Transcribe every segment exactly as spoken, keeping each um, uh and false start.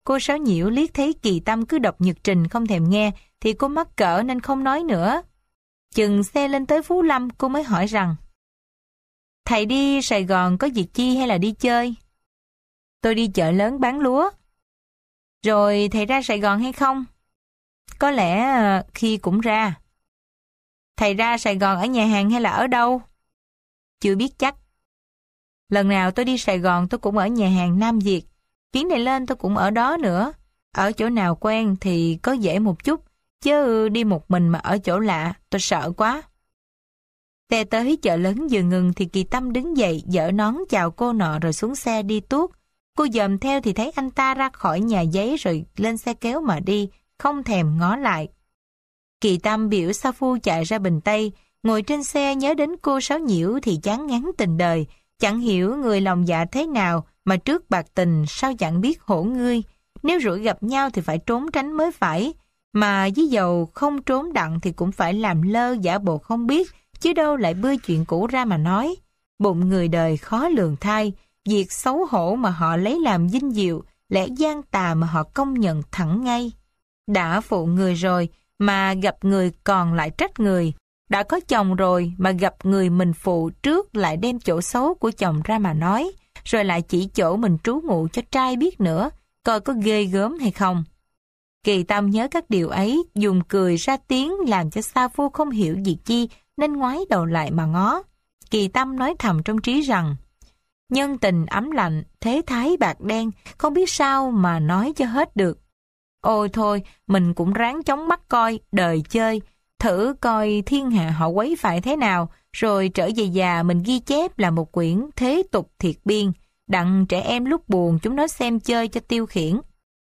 Cô Sáu Nhiễu liếc thấy Kỳ Tâm cứ đọc nhật trình không thèm nghe, thì cô mắc cỡ nên không nói nữa. Chừng xe lên tới Phú Lâm, cô mới hỏi rằng: "Thầy đi Sài Gòn có việc chi hay là đi chơi?" "Tôi đi chợ lớn bán lúa." "Rồi thầy ra Sài Gòn hay không?" "Có lẽ khi cũng ra." "Thầy ra Sài Gòn ở nhà hàng hay là ở đâu?" "Chưa biết chắc. Lần nào tôi đi Sài Gòn tôi cũng ở nhà hàng Nam Việt. Chuyến này lên tôi cũng ở đó nữa. Ở chỗ nào quen thì có dễ một chút, chứ đi một mình mà ở chỗ lạ tôi sợ quá." Xe tới chợ lớn vừa ngừng thì Kỳ Tâm đứng dậy, giở nón chào cô nọ rồi xuống xe đi tuốt. Cô dòm theo thì thấy anh ta ra khỏi nhà giấy rồi lên xe kéo mà đi, không thèm ngó lại. Kỳ Tâm biểu sa phu chạy ra Bình Tây, ngồi trên xe nhớ đến cô Sáu Nhiễu thì chán ngán tình đời, chẳng hiểu người lòng dạ thế nào mà trước bạc tình sao chẳng biết hổ ngươi. Nếu rủi gặp nhau thì phải trốn tránh mới phải, mà với dầu không trốn đặng thì cũng phải làm lơ giả bộ không biết, chứ đâu lại bươi chuyện cũ ra mà nói. Bụng người đời khó lường thay, việc xấu hổ mà họ lấy làm vinh diệu, lẽ gian tà mà họ công nhận thẳng ngay. Đã phụ người rồi mà gặp người còn lại trách người, đã có chồng rồi mà gặp người mình phụ trước lại đem chỗ xấu của chồng ra mà nói, rồi lại chỉ chỗ mình trú ngụ cho trai biết nữa, coi có ghê gớm hay không. Kỳ Tâm nhớ các điều ấy, dùng cười ra tiếng làm cho sa phu không hiểu việc chi, nên ngoái đầu lại mà ngó. Kỳ Tâm nói thầm trong trí rằng: nhân tình ấm lạnh, thế thái bạc đen, không biết sao mà nói cho hết được. Ôi thôi, mình cũng ráng chống mắt coi, đời chơi, thử coi thiên hạ họ quấy phải thế nào, rồi trở về già mình ghi chép là một quyển thế tục thiệt biên, đặng trẻ em lúc buồn chúng nó xem chơi cho tiêu khiển.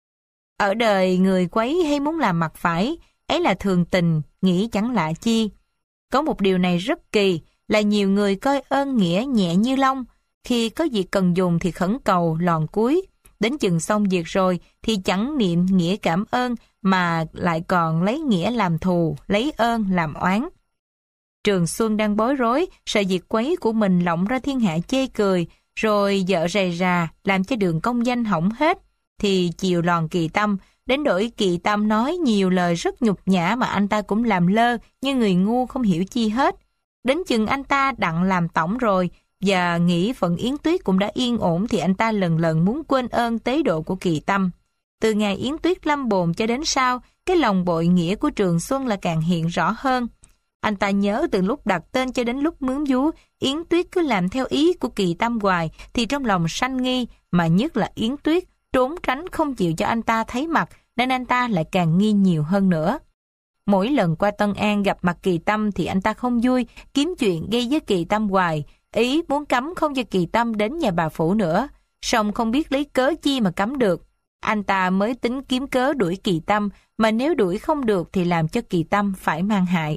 Ở đời người quấy hay muốn làm mặt phải, ấy là thường tình, nghĩ chẳng lạ chi. Có một điều này rất kỳ, là nhiều người coi ơn nghĩa nhẹ như lông, khi có việc cần dùng thì khẩn cầu lòn cuối, đến chừng xong việc rồi thì chẳng niệm nghĩa cảm ơn mà lại còn lấy nghĩa làm thù, lấy ơn làm oán. Trường Xuân đang bối rối, sợ việc quấy của mình lộng ra thiên hạ chê cười, rồi vợ rầy rà làm cho đường công danh hỏng hết, thì chiều lòn Kỳ Tâm, đến đổi Kỳ Tâm nói nhiều lời rất nhục nhã mà anh ta cũng làm lơ như người ngu không hiểu chi hết. Đến chừng anh ta đặng làm tổng rồi và nghĩ phận Yến Tuyết cũng đã yên ổn thì anh ta lần lần muốn quên ơn tế độ của Kỳ Tâm. Từ ngày Yến Tuyết lâm bồn cho đến sau, cái lòng bội nghĩa của Trường Xuân là càng hiện rõ hơn. Anh ta nhớ từ lúc đặt tên cho đến lúc mướn vú, Yến Tuyết cứ làm theo ý của Kỳ Tâm hoài thì trong lòng sanh nghi, mà nhất là Yến Tuyết trốn tránh không chịu cho anh ta thấy mặt, nên anh ta lại càng nghi nhiều hơn nữa. Mỗi lần qua Tân An gặp mặt Kỳ Tâm thì anh ta không vui, kiếm chuyện gây với Kỳ Tâm hoài, ý muốn cấm không cho Kỳ Tâm đến nhà bà Phủ nữa, song không biết lấy cớ chi mà cấm được. Anh ta mới tính kiếm cớ đuổi Kỳ Tâm, mà nếu đuổi không được thì làm cho Kỳ Tâm phải mang hại.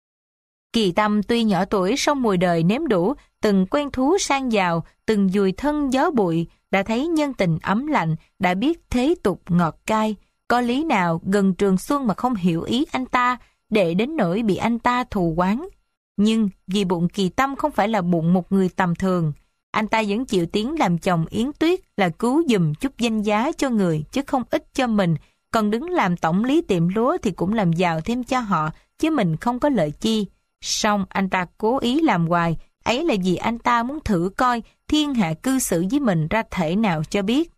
Kỳ Tâm tuy nhỏ tuổi song mùi đời nếm đủ, từng quen thú sang giàu, từng dùi thân gió bụi, đã thấy nhân tình ấm lạnh, đã biết thế tục ngọt cay. Có lý nào gần Trường Xuân mà không hiểu ý anh ta, để đến nỗi bị anh ta thù oán. Nhưng vì bụng Kỳ Tâm không phải là bụng một người tầm thường, anh ta vẫn chịu tiếng làm chồng Yến Tuyết là cứu giùm chút danh giá cho người chứ không ít cho mình, còn đứng làm tổng lý tiệm lúa thì cũng làm giàu thêm cho họ, chứ mình không có lợi chi. Song anh ta cố ý làm hoài, ấy là vì anh ta muốn thử coi thiên hạ cư xử với mình ra thể nào cho biết.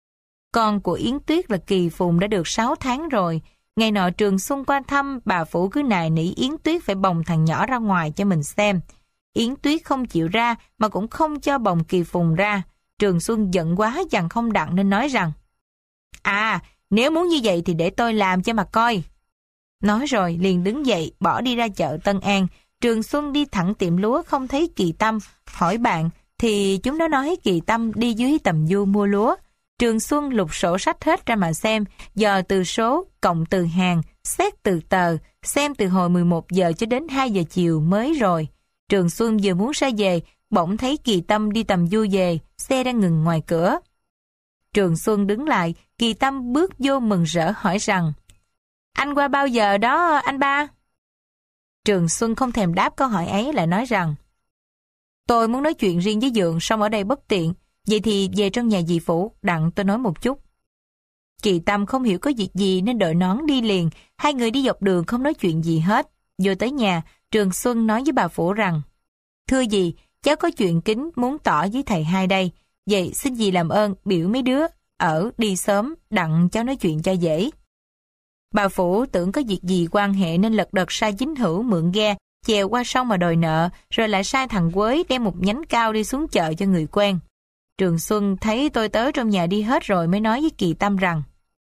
Con của Yến Tuyết là Kỳ Phùng đã được sáu tháng rồi. Ngày nọ Trường Xuân qua thăm, bà Phủ cứ nài nỉ Yến Tuyết phải bồng thằng nhỏ ra ngoài cho mình xem. Yến Tuyết không chịu ra mà cũng không cho bồng Kỳ Phùng ra. Trường Xuân giận quá dằn không đặng nên nói rằng: À, nếu muốn như vậy thì để tôi làm cho mà coi. Nói rồi liền đứng dậy bỏ đi ra chợ Tân An. Trường Xuân đi thẳng tiệm lúa không thấy Kỳ Tâm, hỏi bạn thì chúng nó nói Kỳ Tâm đi dưới Tầm Du mua lúa. Trường Xuân lục sổ sách hết ra mà xem, dò từ số, cộng từ hàng, xét từ tờ, xem từ hồi mười một giờ cho đến hai giờ chiều mới rồi. Trường Xuân vừa muốn ra về, bỗng thấy Kỳ Tâm đi Tầm Du về, xe đang ngừng ngoài cửa. Trường Xuân đứng lại, Kỳ Tâm bước vô mừng rỡ hỏi rằng: Anh qua bao giờ đó anh ba? Trường Xuân không thèm đáp câu hỏi ấy, lại nói rằng: Tôi muốn nói chuyện riêng với Dượng, song ở đây bất tiện, vậy thì về trong nhà dì Phủ, đặng tôi nói một chút. Kỳ Tâm không hiểu có việc gì nên đội nón đi liền. Hai người đi dọc đường không nói chuyện gì hết. Vô tới nhà, Trường Xuân nói với bà Phủ rằng: "Thưa dì, cháu có chuyện kính muốn tỏ với thầy hai đây. Vậy xin dì làm ơn biểu mấy đứa ở đi sớm, đặng cháu nói chuyện cho dễ." Bà Phủ tưởng có việc gì quan hệ nên lật đật sai chính hữu mượn ghe, chèo qua sông mà đòi nợ, rồi lại sai thằng Quế đem một nhánh cao đi xuống chợ cho người quen. Trường Xuân thấy tôi tớ trong nhà đi hết rồi mới nói với Kỳ Tâm rằng: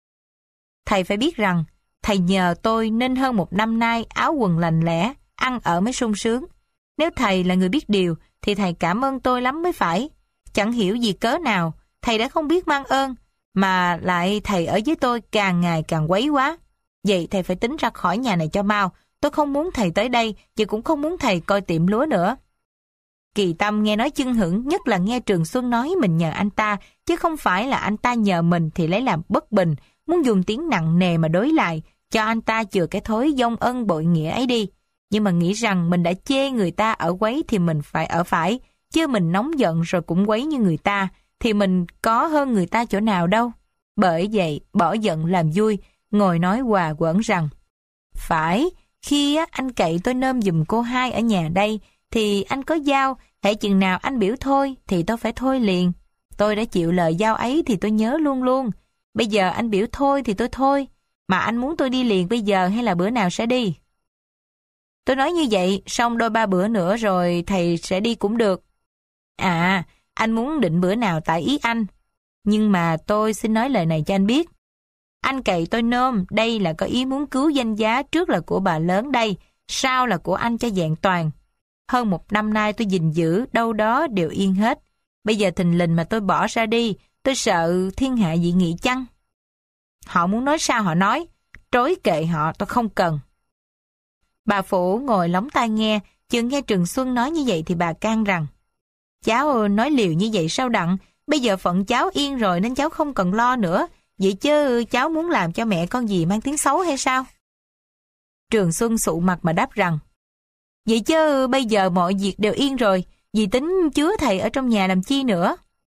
"Thầy phải biết rằng, thầy nhờ tôi nên hơn một năm nay áo quần lành lẽ, ăn ở mới sung sướng. Nếu thầy là người biết điều, thì thầy cảm ơn tôi lắm mới phải. Chẳng hiểu gì cớ nào, thầy đã không biết mang ơn, mà lại thầy ở với tôi càng ngày càng quấy quá. Vậy thầy phải tính ra khỏi nhà này cho mau. Tôi không muốn thầy tới đây, và cũng không muốn thầy coi tiệm lúa nữa." Kỳ Tâm nghe nói chưng hửng, nhất là nghe Trường Xuân nói mình nhờ anh ta, chứ không phải là anh ta nhờ mình thì lấy làm bất bình, muốn dùng tiếng nặng nề mà đối lại, cho anh ta chừa cái thói vong ân bội nghĩa ấy đi. Nhưng mà nghĩ rằng mình đã chê người ta ở quấy thì mình phải ở phải, chứ mình nóng giận rồi cũng quấy như người ta, thì mình có hơn người ta chỗ nào đâu. Bởi vậy, bỏ giận làm vui, ngồi nói hòa quẩn rằng: "Phải, khi anh cậy tôi nôm giùm cô hai ở nhà đây, thì anh có giao, hễ chừng nào anh biểu thôi thì tôi phải thôi liền. Tôi đã chịu lời giao ấy thì tôi nhớ luôn luôn. Bây giờ anh biểu thôi thì tôi thôi, mà anh muốn tôi đi liền bây giờ hay là bữa nào sẽ đi?" Tôi nói như vậy, xong đôi ba bữa nữa rồi thầy sẽ đi cũng được. "À, anh muốn định bữa nào tại ý anh. Nhưng mà tôi xin nói lời này cho anh biết. Anh cậy tôi nôm, đây là có ý muốn cứu danh giá, trước là của bà lớn đây, sau là của anh cho vẹn toàn. Hơn một năm nay tôi gìn giữ, đâu đó đều yên hết. Bây giờ thình lình mà tôi bỏ ra đi, tôi sợ thiên hạ dị nghị chăng? Họ muốn nói sao họ nói, trối kệ họ, tôi không cần." Bà Phủ ngồi lóng tai nghe, chừng nghe Trường Xuân nói như vậy thì bà can rằng: "Cháu nói liều như vậy sao đặng, bây giờ phận cháu yên rồi nên cháu không cần lo nữa. Vậy chứ cháu muốn làm cho mẹ con dì mang tiếng xấu hay sao?" Trường Xuân sụ mặt mà đáp rằng: "Vậy chứ bây giờ mọi việc đều yên rồi, dì tính chứa thầy ở trong nhà làm chi nữa?"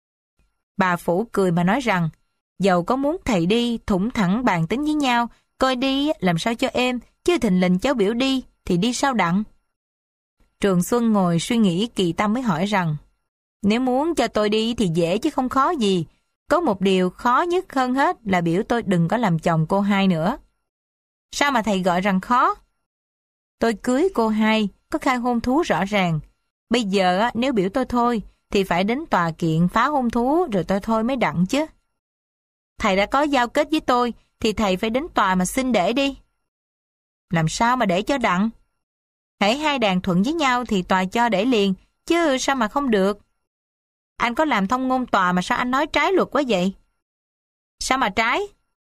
Bà Phủ cười mà nói rằng: "Dầu có muốn thầy đi, thủng thẳng bàn tính với nhau, coi đi làm sao cho êm, chứ thình lình cháu biểu đi, thì đi sao đặng?" Trường Xuân ngồi suy nghĩ, Kỳ Tâm mới hỏi rằng: "Nếu muốn cho tôi đi thì dễ chứ không khó gì. Có một điều khó nhất hơn hết là biểu tôi đừng có làm chồng cô hai nữa." "Sao mà thầy gọi rằng khó?" "Tôi cưới cô hai, có khai hôn thú rõ ràng. Bây giờ nếu biểu tôi thôi, thì phải đến tòa kiện phá hôn thú rồi tôi thôi mới đặng chứ. Thầy đã có giao kết với tôi, thì thầy phải đến tòa mà xin để đi." "Làm sao mà để cho đặng?" "Hễ hai đàn thuận với nhau thì tòa cho để liền, chứ sao mà không được?" "Anh có làm thông ngôn tòa mà sao anh nói trái luật quá vậy?" "Sao mà trái?"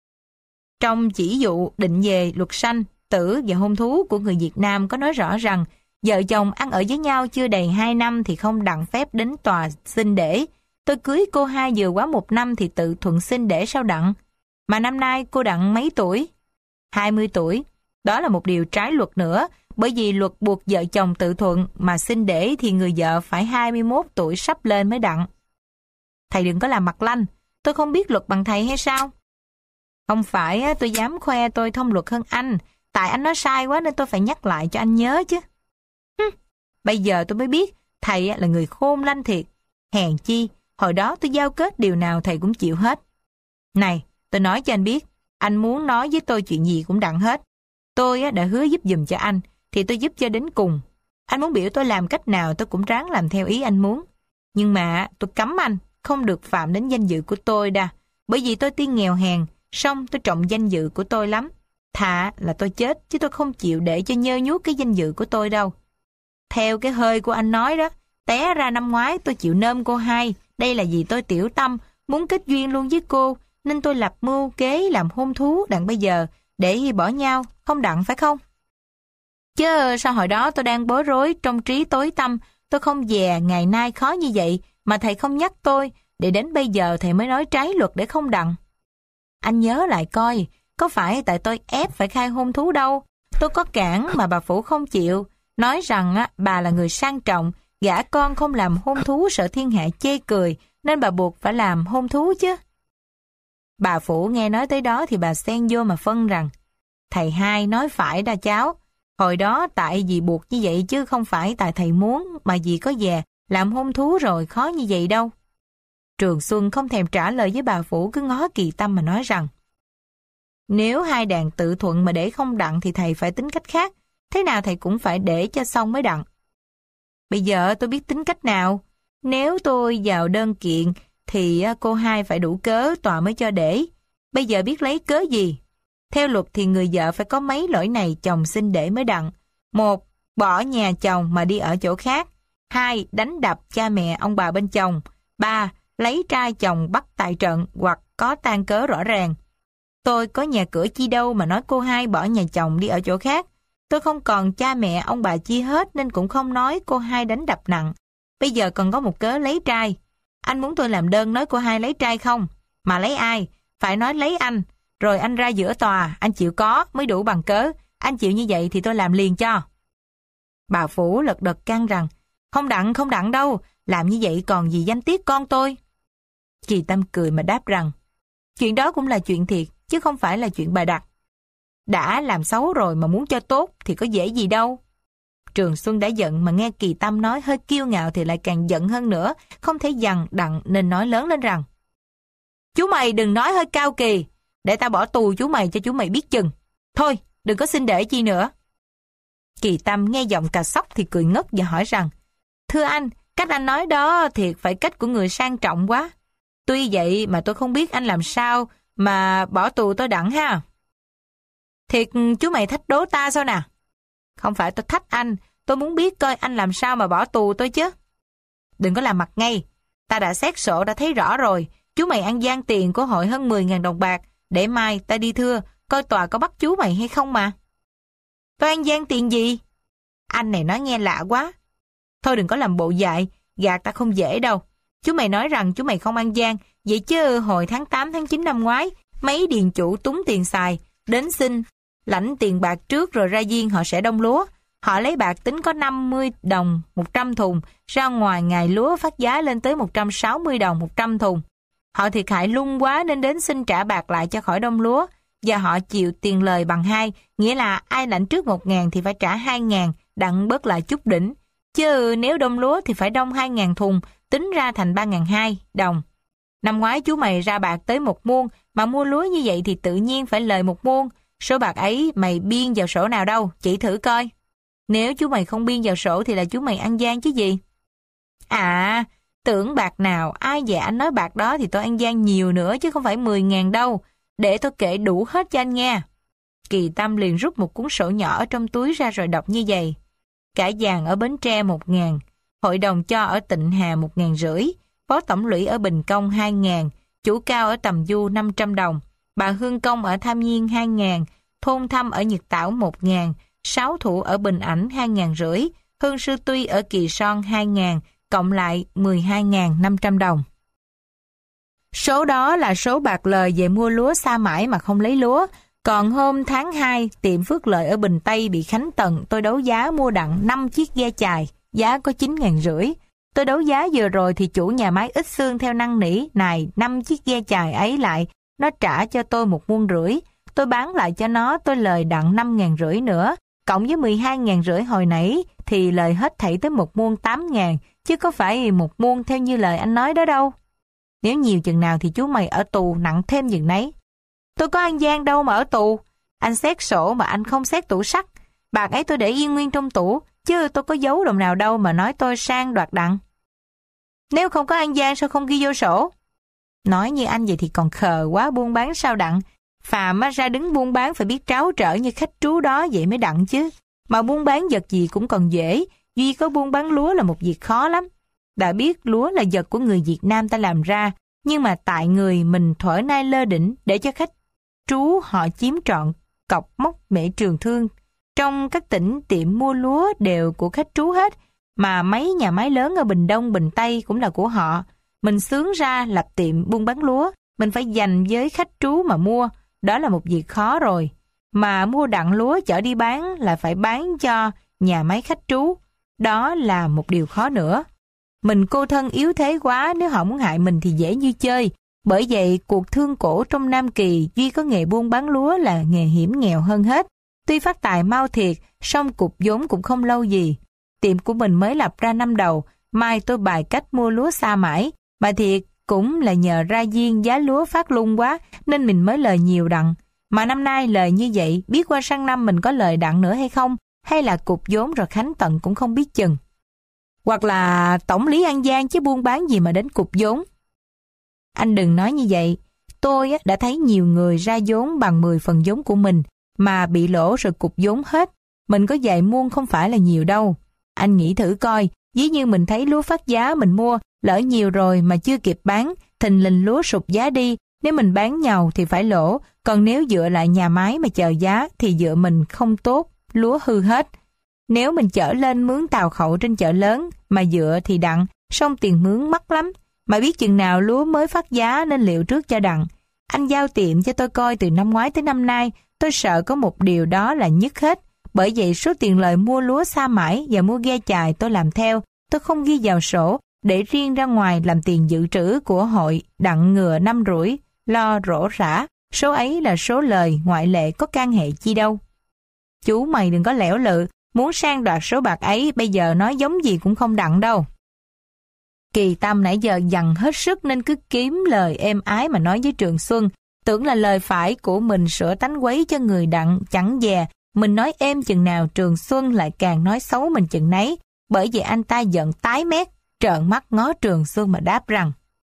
"Trong chỉ dụ định về luật sanh, tử và hôn thú của người Việt Nam có nói rõ rằng vợ chồng ăn ở với nhau chưa đầy hai năm thì không đặng phép đến tòa xin để. Tôi cưới cô hai vừa quá một năm thì tự thuận xin để sao đặng? Mà năm nay cô đặng mấy tuổi?" hai mươi tuổi. Đó là một điều trái luật nữa, bởi vì luật buộc vợ chồng tự thuận mà xin để thì người vợ phải hai mươi mốt tuổi sắp lên mới đặng. "Thầy đừng có làm mặt lanh, tôi không biết luật bằng thầy hay sao?" "Không phải tôi dám khoe tôi thông luật hơn anh, tại anh nói sai quá nên tôi phải nhắc lại cho anh nhớ chứ." Hừm, bây giờ tôi mới biết thầy là người khôn lanh thiệt. Hèn chi, hồi đó tôi giao kết điều nào thầy cũng chịu hết. Này, tôi nói cho anh biết, anh muốn nói với tôi chuyện gì cũng đặng hết. Tôi đã hứa giúp giùm cho anh, thì tôi giúp cho đến cùng. Anh muốn biểu tôi làm cách nào tôi cũng ráng làm theo ý anh muốn. Nhưng mà tôi cấm anh, không được phạm đến danh dự của tôi đa. Bởi vì tôi tuy nghèo hèn, song tôi trọng danh dự của tôi lắm. Thà là tôi chết, chứ tôi không chịu để cho nhơ nhuốc cái danh dự của tôi đâu. Theo cái hơi của anh nói đó, té ra năm ngoái tôi chịu nôm cô hai. Đây là vì tôi tiểu tâm, muốn kết duyên luôn với cô, nên tôi lập mưu kế làm hôn thú đặng bây giờ, để bỏ nhau, không đặng phải không? Chứ sao hồi đó tôi đang bối rối trong trí tối tâm, tôi không dè ngày nay khó như vậy, mà thầy không nhắc tôi, để đến bây giờ thầy mới nói trái luật để không đặng. Anh nhớ lại coi, có phải tại tôi ép phải khai hôn thú đâu. Tôi có cản mà bà Phủ không chịu, nói rằng á, bà là người sang trọng, gả con không làm hôn thú sợ thiên hạ chê cười, nên bà buộc phải làm hôn thú chứ. Bà Phủ nghe nói tới đó thì bà xen vô mà phân rằng, thầy hai nói phải đa cháu, hồi đó tại vì buộc như vậy chứ không phải tại thầy muốn, mà vì có về làm hôn thú rồi khó như vậy đâu. Trường Xuân không thèm trả lời với bà Phủ, cứ ngó Kỳ Tâm mà nói rằng, nếu hai đàn tự thuận mà để không đặng thì thầy phải tính cách khác, thế nào thầy cũng phải để cho xong mới đặng. Bây giờ tôi biết tính cách nào, nếu tôi vào đơn kiện thì cô hai phải đủ cớ tòa mới cho để. Bây giờ biết lấy cớ gì? Theo luật thì người vợ phải có mấy lỗi này chồng xin để mới đặng. Một, bỏ nhà chồng mà đi ở chỗ khác. Hai, đánh đập cha mẹ ông bà bên chồng. Ba, lấy trai chồng bắt tại trận hoặc có tang cớ rõ ràng. Tôi có nhà cửa chi đâu mà nói cô hai bỏ nhà chồng đi ở chỗ khác. Tôi không còn cha mẹ ông bà chi hết nên cũng không nói cô hai đánh đập nặng. Bây giờ còn có một cớ lấy trai. Anh muốn tôi làm đơn nói cô hai lấy trai không? Mà lấy ai? Phải nói lấy anh. Rồi anh ra giữa tòa, anh chịu có mới đủ bằng cớ. Anh chịu như vậy thì tôi làm liền cho. Bà Phủ lật đật can rằng, không đặng, không đặng đâu, làm như vậy còn gì danh tiết con tôi. Kỳ Tâm cười mà đáp rằng, chuyện đó cũng là chuyện thiệt, chứ không phải là chuyện bà đặt. Đã làm xấu rồi mà muốn cho tốt thì có dễ gì đâu. Trường Xuân đã giận mà nghe Kỳ Tâm nói hơi kiêu ngạo thì lại càng giận hơn nữa, không thể dằn đặng nên nói lớn lên rằng, chú mày đừng nói hơi cao kỳ, để ta bỏ tù chú mày cho chú mày biết chừng. Thôi, đừng có xin để chi nữa. Kỳ Tâm nghe giọng cà sóc thì cười ngất và hỏi rằng, thưa anh, cách anh nói đó thiệt phải cách của người sang trọng quá. Tuy vậy mà tôi không biết anh làm sao mà bỏ tù tôi đặng ha. Thiệt chú mày thách đố ta sao nè? Không phải tôi thách anh, tôi muốn biết coi anh làm sao mà bỏ tù tôi chứ. Đừng có làm mặt ngay, ta đã xét sổ đã thấy rõ rồi, chú mày ăn gian tiền của hội hơn mười ngàn đồng bạc, để mai ta đi thưa, coi tòa có bắt chú mày hay không mà. Tôi ăn gian tiền gì? Anh này nói nghe lạ quá. Thôi đừng có làm bộ dại, gạt ta không dễ đâu. Chú mày nói rằng chú mày không ăn gian, vậy chứ hồi tháng tám tháng chín năm ngoái, mấy điền chủ túng tiền xài, đến xin, lãnh tiền bạc trước rồi ra viên họ sẽ đông lúa. Họ lấy bạc tính có năm mươi đồng một trăm thùng, ra ngoài ngày lúa phát giá lên tới một trăm sáu mươi đồng một trăm thùng. Họ thiệt hại lung quá nên đến xin trả bạc lại cho khỏi đông lúa, và họ chịu tiền lời bằng hai, nghĩa là ai lãnh trước một ngàn thì phải trả hai ngàn, đặng bớt lại chút đỉnh. Chứ nếu đông lúa thì phải đông hai ngàn thùng, tính ra thành ba ngàn hai đồng. Năm ngoái chú mày ra bạc tới một muôn, mà mua lúa như vậy thì tự nhiên phải lời một muôn. Số bạc ấy mày biên vào sổ nào đâu, chỉ thử coi. Nếu chú mày không biên vào sổ thì là chú mày ăn gian chứ gì. À, tưởng bạc nào, ai dè anh nói bạc đó thì tôi ăn gian nhiều nữa chứ không phải mười ngàn đâu. Để tôi kể đủ hết cho anh nghe. Kỳ Tâm liền rút một cuốn sổ nhỏ ở trong túi ra rồi đọc như vậy. Cả vàng ở Bến Tre một ngàn, hội đồng cho ở Tịnh Hà một ngàn rưỡi, phó tổng lũy ở Bình Công hai ngàn, chủ cao ở Tầm Du năm trăm đồng, bà Hương Công ở Tham Nhiên hai ngàn, thôn Thăm ở Nhật Tảo một ngàn, sáu thủ ở Bình Ảnh hai ngàn rưỡi, Hương Sư Tuy ở Kỳ Son hai ngàn, cộng lại mười hai ngàn năm trăm đồng. Số đó là số bạc lời về mua lúa xa mãi mà không lấy lúa. Còn hôm tháng hai, tiệm Phước Lợi ở Bình Tây bị Khánh Tần tôi đấu giá mua đặng năm chiếc ghe chài, giá có chín ngàn rưỡi. Tôi đấu giá vừa rồi thì chủ nhà máy ít xương theo năn nỉ, này năm chiếc ghe chài ấy lại, nó trả cho tôi một muôn rưỡi. Tôi bán lại cho nó, tôi lời đặng năm ngàn rưỡi nữa. Cộng với mười hai ngàn rưỡi hồi nãy thì lời hết thảy tới một muôn tám ngàn, chứ có phải một muôn theo như lời anh nói đó đâu. Nếu nhiều chừng nào thì chú mày ở tù nặng thêm chừng nấy. Tôi có ăn gian đâu mà ở tù. Anh xét sổ mà anh không xét tủ sắt. Bạc ấy tôi để yên nguyên trong tủ, chứ tôi có giấu đồng nào đâu mà nói tôi sang đoạt đặng. Nếu không có ăn gian sao không ghi vô sổ? Nói như anh vậy thì còn khờ quá, buôn bán sao đặng. Phàm ra đứng buôn bán phải biết tráo trở như khách trú đó vậy mới đặng chứ. Mà buôn bán vật gì cũng còn dễ, duy có buôn bán lúa là một việc khó lắm. Đã biết lúa là vật của người Việt Nam ta làm ra, nhưng mà tại người mình thuở nay lơ đỉnh để cho khách trú họ chiếm trọn cọc mốc mễ trường thương. Trong các tỉnh tiệm mua lúa đều của khách trú hết, mà mấy nhà máy lớn ở Bình Đông, Bình Tây cũng là của họ. Mình xướng ra lập tiệm buôn bán lúa, mình phải dành với khách trú mà mua, đó là một việc khó rồi. Mà mua đặng lúa chở đi bán là phải bán cho nhà máy khách trú, đó là một điều khó nữa. Mình cô thân yếu thế quá, nếu họ muốn hại mình thì dễ như chơi, Bởi vậy, cuộc thương cổ trong Nam Kỳ duy có nghề buôn bán lúa là nghề hiểm nghèo hơn hết. Tuy phát tài mau thiệt, song cục vốn cũng không lâu gì. Tiệm của mình mới lập ra năm đầu, mai tôi bài cách mua lúa xa mãi, mà thiệt cũng là nhờ ra duyên giá lúa phát lung quá nên mình mới lời nhiều đặng. Mà năm nay lời như vậy, biết qua sang năm mình có lời đặng nữa hay không, hay là cục vốn rồi khánh tận cũng không biết chừng. Hoặc là tổng lý An Giang chứ buôn bán gì mà đến cục vốn. Anh đừng nói như vậy, tôi đã thấy nhiều người ra vốn bằng mười phần vốn của mình, mà bị lỗ rồi cục vốn hết. Mình có dạy muôn không phải là nhiều đâu. Anh nghĩ thử coi, ví như mình thấy lúa phát giá mình mua, lỡ nhiều rồi mà chưa kịp bán, thình lình lúa sụt giá đi, nếu mình bán nhàu thì phải lỗ, còn nếu dựa lại nhà máy mà chờ giá thì dựa mình không tốt, lúa hư hết. Nếu mình chở lên mướn tàu khẩu trên chợ lớn mà dựa thì đặng, xong tiền mướn mắc lắm, mà biết chừng nào lúa mới phát giá nên liệu trước cho đặng. Anh giao tiệm cho tôi coi từ năm ngoái tới năm nay, tôi sợ có một điều đó là nhức hết. Bởi vậy số tiền lời mua lúa sa mãi và mua ghe chài tôi làm theo, tôi không ghi vào sổ, để riêng ra ngoài làm tiền dự trữ của hội đặng ngừa năm rủi, lo rổ rã. Số ấy là số lời ngoại lệ có can hệ chi đâu. Chú mày đừng có lẻo lự, muốn sang đoạt số bạc ấy bây giờ nói giống gì cũng không đặng đâu. Kỳ Tâm nãy giờ dằn hết sức nên cứ kiếm lời êm ái mà nói với Trường Xuân, tưởng là lời phải của mình sửa tánh quấy cho người đặng chẳng dè. Mình nói êm chừng nào Trường Xuân lại càng nói xấu mình chừng nấy, bởi vậy anh ta giận tái mét, trợn mắt ngó Trường Xuân mà đáp rằng: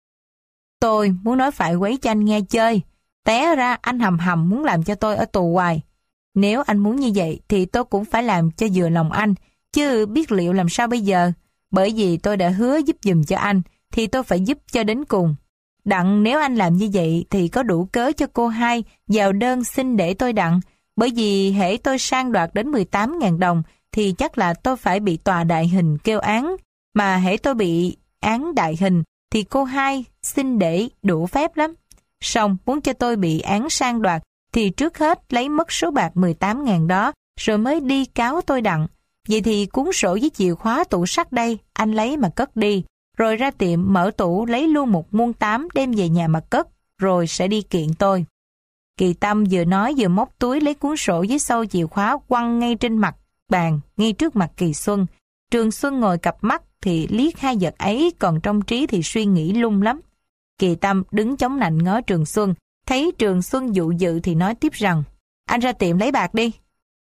Tôi muốn nói phải quấy cho anh nghe chơi, té ra anh hầm hầm muốn làm cho tôi ở tù hoài. Nếu anh muốn như vậy thì tôi cũng phải làm cho vừa lòng anh, chứ biết liệu làm sao bây giờ. Bởi vì tôi đã hứa giúp giùm cho anh, thì tôi phải giúp cho đến cùng. Đặng nếu anh làm như vậy thì có đủ cớ cho cô hai vào đơn xin để tôi đặng. Bởi vì hễ tôi sang đoạt đến mười tám nghìn đồng thì chắc là tôi phải bị tòa đại hình kêu án. Mà hễ tôi bị án đại hình thì cô hai xin để đủ phép lắm. Xong muốn cho tôi bị án sang đoạt thì trước hết lấy mất số bạc mười tám nghìn đó rồi mới đi cáo tôi đặng. Vậy thì cuốn sổ với chìa khóa tủ sắt đây anh lấy mà cất đi, rồi ra tiệm mở tủ lấy luôn một muôn tám đem về nhà mà cất, rồi sẽ đi kiện tôi. Kỳ Tâm vừa nói vừa móc túi lấy cuốn sổ với sâu chìa khóa quăng ngay trên mặt bàn, ngay trước mặt Kỳ Xuân. Trường Xuân ngồi cặp mắt thì liếc hai vật ấy, còn trong trí thì suy nghĩ lung lắm. Kỳ Tâm đứng chống nạnh ngó Trường Xuân, thấy Trường Xuân dụ dự thì nói tiếp rằng: Anh ra tiệm lấy bạc đi.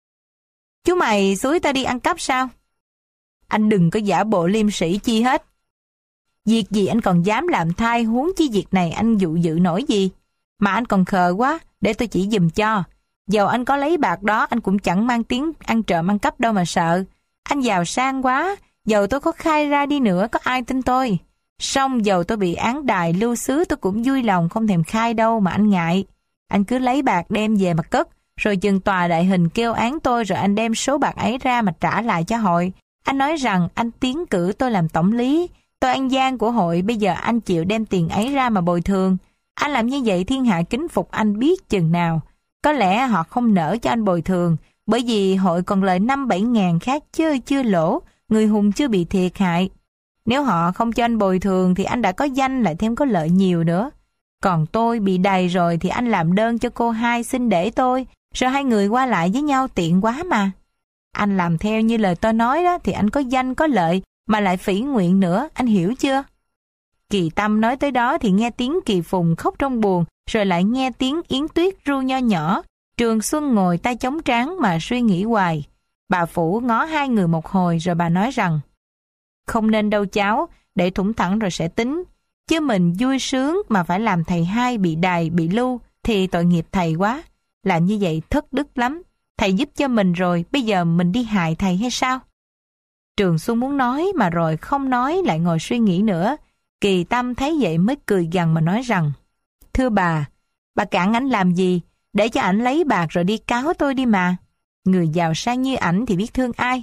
Chú mày xúi ta đi ăn cắp sao? Anh đừng có giả bộ liêm sĩ chi hết. Việc gì anh còn dám làm thai, huống chi việc này anh dụ dự nổi gì? Mà anh còn khờ quá, để tôi chỉ giùm cho. Dầu anh có lấy bạc đó anh cũng chẳng mang tiếng ăn trộm ăn cắp đâu mà sợ. Anh giàu sang quá, dầu tôi có khai ra đi nữa có ai tin tôi. Xong dầu tôi bị án đài lưu xứ tôi cũng vui lòng không thèm khai đâu mà anh ngại. Anh cứ lấy bạc đem về mà cất, rồi chừng tòa đại hình kêu án tôi rồi anh đem số bạc ấy ra mà trả lại cho hội. Anh nói rằng anh tiến cử tôi làm tổng lý, tôi An Giang của hội, bây giờ anh chịu đem tiền ấy ra mà bồi thường. Anh làm như vậy thiên hạ kính phục anh biết chừng nào. Có lẽ họ không nỡ cho anh bồi thường, bởi vì hội còn lời năm bảy ngàn khác chứ chưa lỗ, người hùng chưa bị thiệt hại. Nếu họ không cho anh bồi thường thì anh đã có danh lại thêm có lợi nhiều nữa. Còn tôi bị đầy rồi thì anh làm đơn cho cô hai xin để tôi, rồi hai người qua lại với nhau tiện quá mà. Anh làm theo như lời tôi nói đó thì anh có danh có lợi mà lại phỉ nguyện nữa, anh hiểu chưa? Kỳ Tâm nói tới đó thì nghe tiếng Kỳ Phùng khóc trong buồn, rồi lại nghe tiếng Yến Tuyết ru nho nhỏ. Trường Xuân ngồi tay chống trán mà suy nghĩ hoài. Bà Phủ ngó hai người một hồi rồi bà nói rằng: Không nên đâu cháu, để thủng thẳng rồi sẽ tính. Chứ mình vui sướng mà phải làm thầy hai bị đày bị lưu thì tội nghiệp thầy quá. Làm như vậy thất đức lắm. Thầy giúp cho mình rồi, bây giờ mình đi hại thầy hay sao? Trường Xuân muốn nói mà rồi không nói, lại ngồi suy nghĩ nữa. Kỳ Tâm thấy vậy mới cười gằn mà nói rằng: Thưa bà, bà cản ảnh làm gì? Để cho ảnh lấy bạc rồi đi cáo tôi đi mà. Người giàu sang như ảnh thì biết thương ai?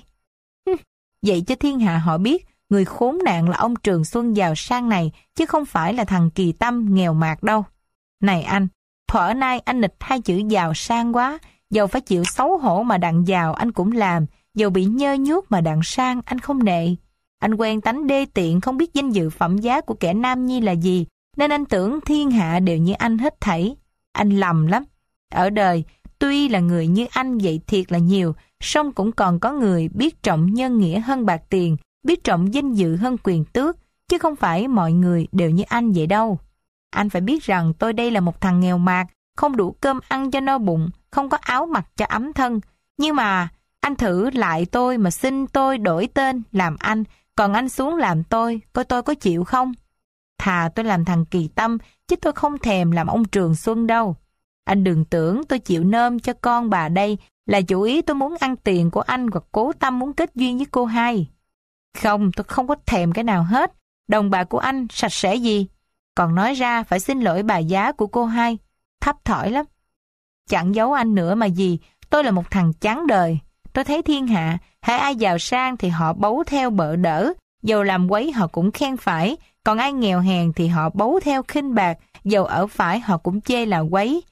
Vậy cho thiên hạ họ biết người khốn nạn là ông Trường Xuân giàu sang này, chứ không phải là thằng Kỳ Tâm nghèo mạt đâu. Này anh, thuở nay anh nịch hai chữ giàu sang quá, dầu phải chịu xấu hổ mà đặng giàu anh cũng làm, dầu bị nhơ nhuốc mà đặng sang anh không nệ. Anh quen tánh đê tiện, không biết danh dự phẩm giá của kẻ nam nhi là gì, nên anh tưởng thiên hạ đều như anh hết thảy. Anh lầm lắm. Ở đời, tuy là người như anh vậy thiệt là nhiều, song cũng còn có người biết trọng nhân nghĩa hơn bạc tiền, biết trọng danh dự hơn quyền tước, chứ không phải mọi người đều như anh vậy đâu. Anh phải biết rằng tôi đây là một thằng nghèo mạt, không đủ cơm ăn cho no bụng, không có áo mặc cho ấm thân. Nhưng mà anh thử lại tôi mà xin tôi đổi tên làm anh, còn anh xuống làm tôi, coi tôi có chịu không? Thà tôi làm thằng Kỳ Tâm, chứ tôi không thèm làm ông Trường Xuân đâu. Anh đừng tưởng tôi chịu nôm cho con bà đây là chủ ý tôi muốn ăn tiền của anh hoặc cố tâm muốn kết duyên với cô hai. Không, tôi không có thèm cái nào hết. Đồng bạc của anh sạch sẽ gì? Còn nói ra phải xin lỗi bà giá của cô hai. Thấp thỏi lắm. Chẳng giấu anh nữa mà gì, tôi là một thằng chán đời. Tôi thấy thiên hạ, hễ ai giàu sang thì họ bấu theo bợ đỡ, dầu làm quấy họ cũng khen phải, còn ai nghèo hèn thì họ bấu theo khinh bạc, dầu ở phải họ cũng chê là quấy.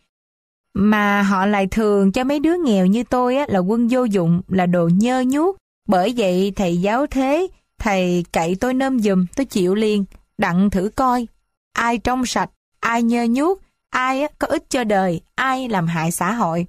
Mà họ lại thường cho mấy đứa nghèo như tôi á, là quân vô dụng, là đồ nhơ nhuốc. Bởi vậy thầy giáo thế, thầy cậy tôi nôm giùm, tôi chịu liền, đặng thử coi. Ai trong sạch, ai nhơ nhuốc, ai á, có ích cho đời, ai làm hại xã hội.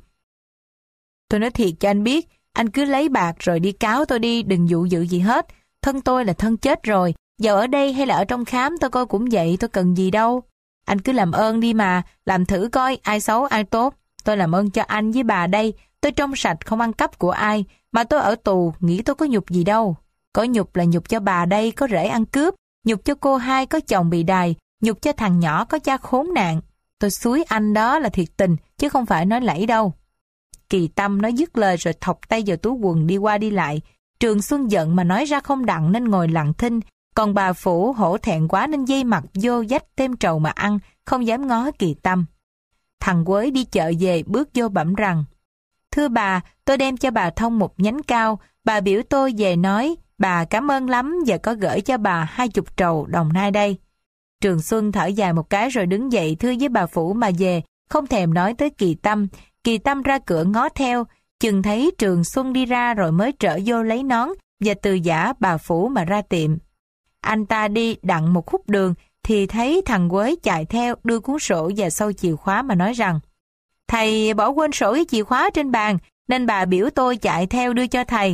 Tôi nói thiệt cho anh biết, anh cứ lấy bạc rồi đi cáo tôi đi, đừng dụ dự gì hết. Thân tôi là thân chết rồi, dầu ở đây hay là ở trong khám tôi coi cũng vậy, tôi cần gì đâu. Anh cứ làm ơn đi mà, làm thử coi ai xấu ai tốt. Tôi làm ơn cho anh với bà đây, tôi trong sạch không ăn cắp của ai, mà tôi ở tù, nghĩ tôi có nhục gì đâu. Có nhục là nhục cho bà đây có rễ ăn cướp, nhục cho cô hai có chồng bị đày, nhục cho thằng nhỏ có cha khốn nạn. Tôi xúi anh đó là thiệt tình, chứ không phải nói lẫy đâu. Kỳ Tâm nói dứt lời rồi thọc tay vào túi quần đi qua đi lại. Trường Xuân giận mà nói ra không đặng nên ngồi lặng thinh, còn bà Phủ hổ thẹn quá nên dây mặt vô dách tem trầu mà ăn, không dám ngó Kỳ Tâm. Thằng Quới đi chợ về bước vô bẩm rằng: Thưa bà, tôi đem cho bà thông một nhánh cao, bà biểu tôi về nói, bà cảm ơn lắm và có gửi cho bà hai chục trầu Đồng Nai đây. Trường Xuân thở dài một cái rồi đứng dậy thưa với bà Phủ mà về, không thèm nói tới Kỳ Tâm. Kỳ Tâm ra cửa ngó theo, chừng thấy Trường Xuân đi ra rồi mới trở vô lấy nón và từ giả bà Phủ mà ra tiệm. Anh ta đi đặng một khúc đường thì thấy thằng Quới chạy theo đưa cuốn sổ và sâu chìa khóa mà nói rằng: Thầy bỏ quên sổ với chìa khóa trên bàn nên bà biểu tôi chạy theo đưa cho thầy.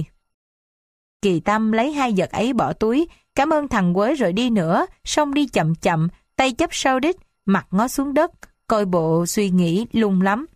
Kỳ Tâm lấy hai vật ấy bỏ túi, cảm ơn thằng Quới rồi đi nữa, xong đi chậm chậm, tay chấp sau đít, mặt ngó xuống đất, coi bộ suy nghĩ lung lắm.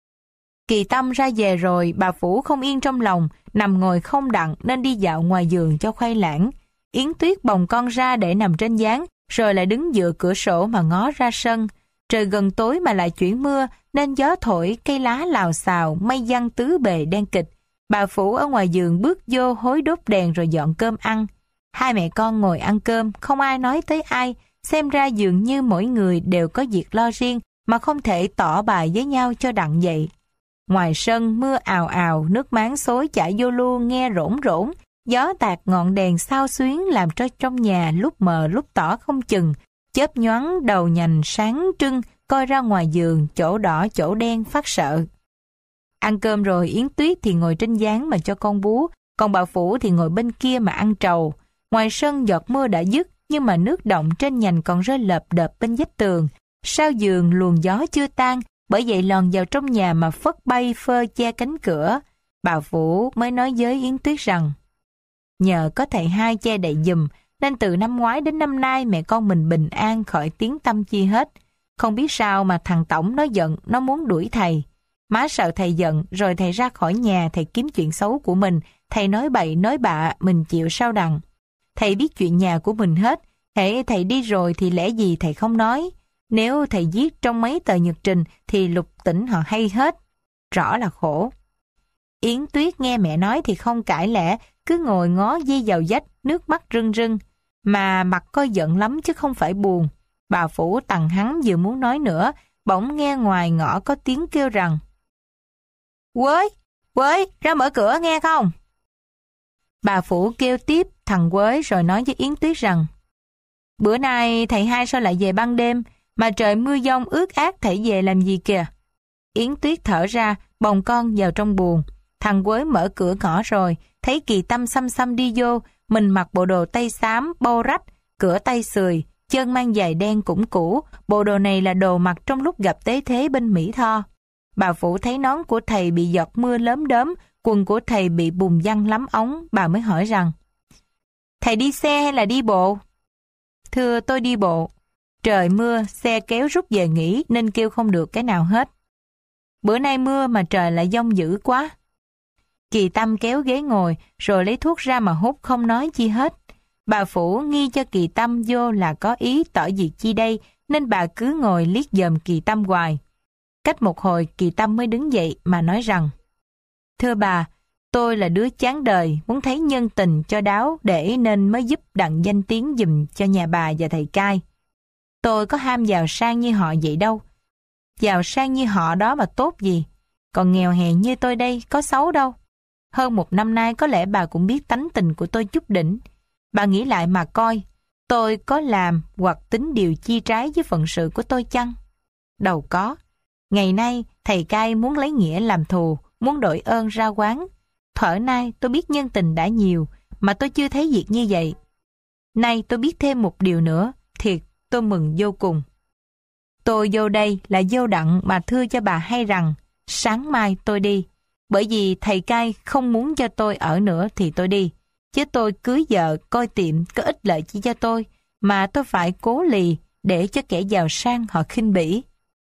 Kỳ Tâm ra về rồi, bà Phủ không yên trong lòng, nằm ngồi không đặng nên đi dạo ngoài giường cho khuây lãng. Yến Tuyết bồng con ra để nằm trên gián, rồi lại đứng dựa cửa sổ mà ngó ra sân. Trời gần tối mà lại chuyển mưa, nên gió thổi, cây lá lào xào, mây giăng tứ bề đen kịch. Bà Phủ ở ngoài giường bước vô hối đốt đèn rồi dọn cơm ăn. Hai mẹ con ngồi ăn cơm, không ai nói tới ai, xem ra dường như mỗi người đều có việc lo riêng mà không thể tỏ bài với nhau cho đặng vậy. Ngoài sân mưa ào ào, nước máng xối chảy vô lu nghe rỗn rỗn, gió tạt ngọn đèn sao xuyến làm cho trong nhà lúc mờ lúc tỏ không chừng, chớp nhoáng đầu nhành sáng trưng, coi ra ngoài giường chỗ đỏ chỗ đen phát sợ. Ăn cơm rồi Yến Tuyết thì ngồi trên gián mà cho con bú, còn bà Phủ thì ngồi bên kia mà ăn trầu. Ngoài sân giọt mưa đã dứt, nhưng mà nước động trên nhành còn rơi lợp đợp bên vách tường. Sau giường luồng gió chưa tan, bởi vậy lòn vào trong nhà mà phất bay phơ che cánh cửa. Bà Phủ mới nói với Yến Tuyết rằng: Nhờ có thầy hai che đậy giùm, nên từ năm ngoái đến năm nay mẹ con mình bình an khỏi tiếng tăm chi hết. Không biết sao mà thằng Tổng nó giận, nó muốn đuổi thầy. Má sợ thầy giận, rồi thầy ra khỏi nhà, thầy kiếm chuyện xấu của mình, thầy nói bậy nói bạ, mình chịu sao đặng. Thầy biết chuyện nhà của mình hết, hễ thầy đi rồi thì lẽ gì thầy không nói. Nếu thầy viết trong mấy tờ nhật trình thì lục tỉnh họ hay hết. Rõ là khổ. Yến Tuyết nghe mẹ nói thì không cãi lẽ, cứ ngồi ngó dây vào vách, nước mắt rưng rưng. Mà mặt coi giận lắm chứ không phải buồn. Bà Phủ tằng hắn vừa muốn nói nữa, bỗng nghe ngoài ngõ có tiếng kêu rằng: Quới, Quới, ra mở cửa nghe không? Bà Phủ kêu tiếp thằng Quới rồi nói với Yến Tuyết rằng: Bữa nay thầy hai sao lại về ban đêm, mà trời mưa giông ướt át thầy về làm gì kìa? Yến Tuyết thở ra, bồng con vào trong buồng. Thằng Quới mở cửa ngõ rồi, thấy Kỳ Tâm xăm xăm đi vô, mình mặc bộ đồ tây xám, bâu rách, cửa tay xười, chân mang giày đen cũng cũ, bộ đồ này là đồ mặc trong lúc gặp tế thế bên Mỹ Tho. Bà Phủ thấy nón của thầy bị giọt mưa lốm đốm, quần của thầy bị bùn văng lắm ống, bà mới hỏi rằng: "Thầy đi xe hay là đi bộ?" "Thưa, tôi đi bộ. Trời mưa, xe kéo rút về nghỉ nên kêu không được cái nào hết. Bữa nay mưa mà trời lại giông dữ quá." Kỳ Tâm kéo ghế ngồi rồi lấy thuốc ra mà hút không nói chi hết. Bà Phủ nghi cho Kỳ Tâm vô là có ý tỏ việc chi đây, nên bà cứ ngồi liếc dòm Kỳ Tâm hoài. Cách một hồi Kỳ Tâm mới đứng dậy mà nói rằng: "Thưa bà, tôi là đứa chán đời, muốn thấy nhân tình cho đáo để nên mới giúp đặng danh tiếng giùm cho nhà bà và thầy cai. Tôi có ham giàu sang như họ vậy đâu. Giàu sang như họ đó mà tốt gì, còn nghèo hèn như tôi đây có xấu đâu. Hơn một năm nay có lẽ bà cũng biết tánh tình của tôi chút đỉnh. Bà nghĩ lại mà coi, tôi có làm hoặc tính điều chi trái với phận sự của tôi chăng? Đâu có. Ngày nay thầy cai muốn lấy nghĩa làm thù, muốn đổi ơn ra quán. Thuở nay tôi biết nhân tình đã nhiều, mà tôi chưa thấy việc như vậy. Nay tôi biết thêm một điều nữa, thiệt tôi mừng vô cùng. Tôi vô đây là vô đặng mà thưa cho bà hay rằng sáng mai tôi đi. Bởi vì thầy cai không muốn cho tôi ở nữa thì tôi đi. Chứ tôi cưới vợ, coi tiệm có ích lợi chi cho tôi, mà tôi phải cố lì để cho kẻ giàu sang họ khinh bỉ."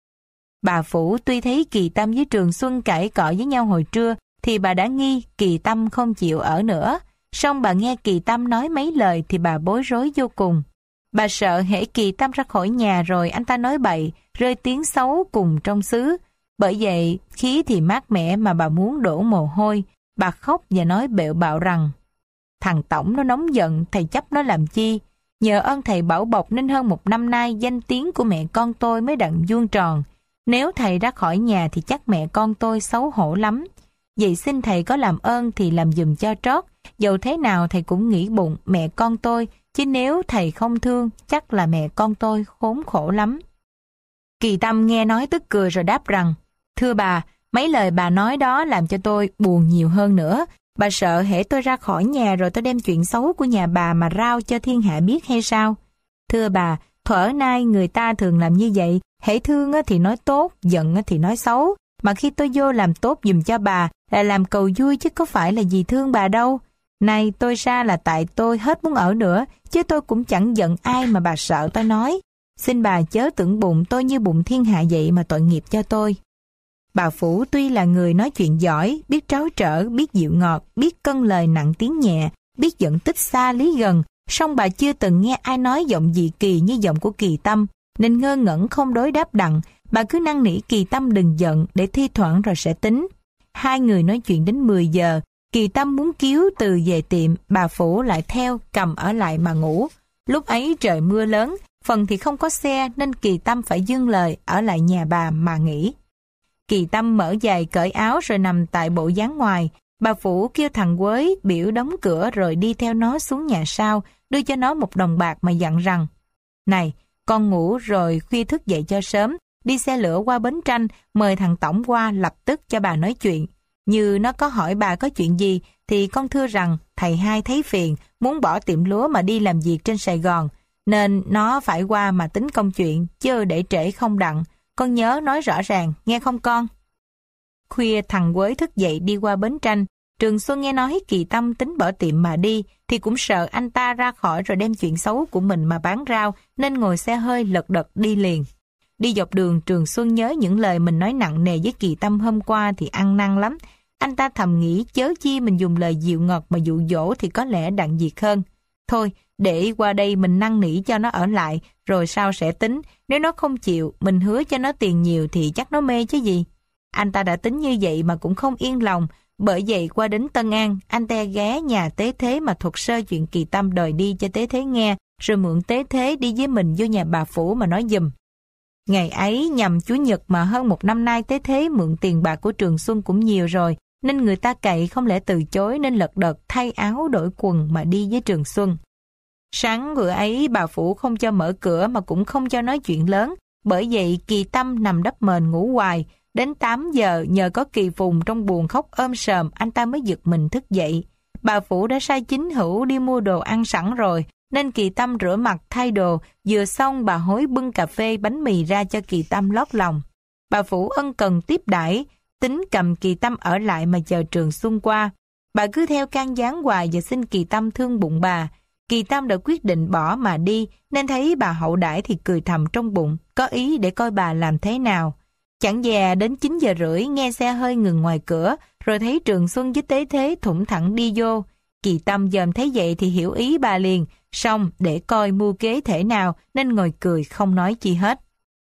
Bà Phủ tuy thấy Kỳ Tâm với Trường Xuân cãi cọ với nhau hồi trưa, thì bà đã nghi Kỳ Tâm không chịu ở nữa. Song bà nghe Kỳ Tâm nói mấy lời thì bà bối rối vô cùng. Bà sợ hễ Kỳ Tâm ra khỏi nhà rồi anh ta nói bậy, rơi tiếng xấu cùng trong xứ. Bởi vậy, khí thì mát mẻ mà bà muốn đổ mồ hôi. Bà khóc và nói bệu bạo rằng: "Thằng Tổng nó nóng giận, thầy chấp nó làm chi? Nhờ ơn thầy bảo bọc nên hơn một năm nay danh tiếng của mẹ con tôi mới đặng vuông tròn. Nếu thầy ra khỏi nhà thì chắc mẹ con tôi xấu hổ lắm. Vậy xin thầy có làm ơn thì làm giùm cho trót. Dầu thế nào thầy cũng nghĩ bụng mẹ con tôi, chứ nếu thầy không thương chắc là mẹ con tôi khốn khổ lắm." Kỳ Tâm nghe nói tức cười rồi đáp rằng: "Thưa bà, mấy lời bà nói đó làm cho tôi buồn nhiều hơn nữa. Bà sợ hễ tôi ra khỏi nhà rồi tôi đem chuyện xấu của nhà bà mà rao cho thiên hạ biết hay sao? Thưa bà, thuở nay người ta thường làm như vậy, hễ thương thì nói tốt, giận thì nói xấu. Mà khi tôi vô làm tốt giùm cho bà là làm cầu vui chứ có phải là vì thương bà đâu. Nay tôi ra là tại tôi hết muốn ở nữa, chứ tôi cũng chẳng giận ai mà bà sợ tôi nói. Xin bà chớ tưởng bụng tôi như bụng thiên hạ vậy mà tội nghiệp cho tôi." Bà Phủ tuy là người nói chuyện giỏi, biết tráo trở, biết dịu ngọt, biết cân lời nặng tiếng nhẹ, biết dẫn tích xa lý gần, song bà chưa từng nghe ai nói giọng dị kỳ như giọng của Kỳ Tâm, nên ngơ ngẩn không đối đáp đặng. Bà cứ năn nỉ Kỳ Tâm đừng giận để thi thoảng rồi sẽ tính. Hai người nói chuyện đến mười giờ, Kỳ Tâm muốn cứu từ về tiệm, bà Phủ lại theo cầm ở lại mà ngủ. Lúc ấy trời mưa lớn, phần thì không có xe nên Kỳ Tâm phải dâng lời ở lại nhà bà mà nghỉ. Kỳ Tâm mở giày cởi áo rồi nằm tại bộ dáng ngoài. Bà Phủ kêu thằng Quới biểu đóng cửa rồi đi theo nó xuống nhà sau, đưa cho nó một đồng bạc mà dặn rằng: "Này, con ngủ rồi khuya thức dậy cho sớm, đi xe lửa qua Bến Tranh, mời thằng Tổng qua lập tức cho bà nói chuyện. Như nó có hỏi bà có chuyện gì thì con thưa rằng thầy hai thấy phiền, muốn bỏ tiệm lúa mà đi làm việc trên Sài Gòn, nên nó phải qua mà tính công chuyện, chứ để trễ không đặng. Con nhớ nói rõ ràng, nghe không con?" Khuya thằng Quới thức dậy đi qua Bến Tranh. Trường Xuân nghe nói Kỳ Tâm tính bỏ tiệm mà đi, thì cũng sợ anh ta ra khỏi rồi đem chuyện xấu của mình mà bán rao, nên ngồi xe hơi lật đật đi liền. Đi dọc đường, Trường Xuân nhớ những lời mình nói nặng nề với Kỳ Tâm hôm qua thì ăn năn lắm. Anh ta thầm nghĩ chớ chi mình dùng lời dịu ngọt mà dụ dỗ thì có lẽ đặng việc hơn. Thôi, để qua đây mình năn nỉ cho nó ở lại, rồi sau sẽ tính. Nếu nó không chịu, mình hứa cho nó tiền nhiều thì chắc nó mê chứ gì. Anh ta đã tính như vậy mà cũng không yên lòng. Bởi vậy qua đến Tân An, anh ta ghé nhà Tế Thế mà thuật sơ chuyện Kỳ Tâm đòi đi cho Tế Thế nghe, rồi mượn Tế Thế đi với mình vô nhà bà Phủ mà nói giùm. Ngày ấy nhằm Chủ nhật mà hơn một năm nay Tế Thế mượn tiền bạc của Trường Xuân cũng nhiều rồi, nên người ta cậy không lẽ từ chối, nên lật đật thay áo đổi quần mà đi với Trường Xuân. Sáng bữa ấy bà Phủ không cho mở cửa mà cũng không cho nói chuyện lớn, bởi vậy Kỳ Tâm nằm đắp mền ngủ hoài. Đến tám giờ nhờ có Kỳ Phùng trong buồng khóc ôm sờm, anh ta mới giật mình thức dậy. Bà Phủ đã sai chính hữu đi mua đồ ăn sẵn rồi, nên Kỳ Tâm rửa mặt thay đồ, vừa xong bà Hối bưng cà phê bánh mì ra cho Kỳ Tâm lót lòng. Bà Phủ ân cần tiếp đãi, tính cầm Kỳ Tâm ở lại mà chờ Trường Xuân qua. Bà cứ theo can gián hoài và xin Kỳ Tâm thương bụng bà. Kỳ Tâm đã quyết định bỏ mà đi, nên thấy bà hậu đãi thì cười thầm trong bụng, có ý để coi bà làm thế nào. Chẳng dè đến chín giờ rưỡi nghe xe hơi ngừng ngoài cửa, rồi thấy Trường Xuân với Tế Thế thủng thẳng đi vô. Kỳ Tâm dòm thấy vậy thì hiểu ý bà liền, xong để coi mưu kế thể nào nên ngồi cười không nói chi hết.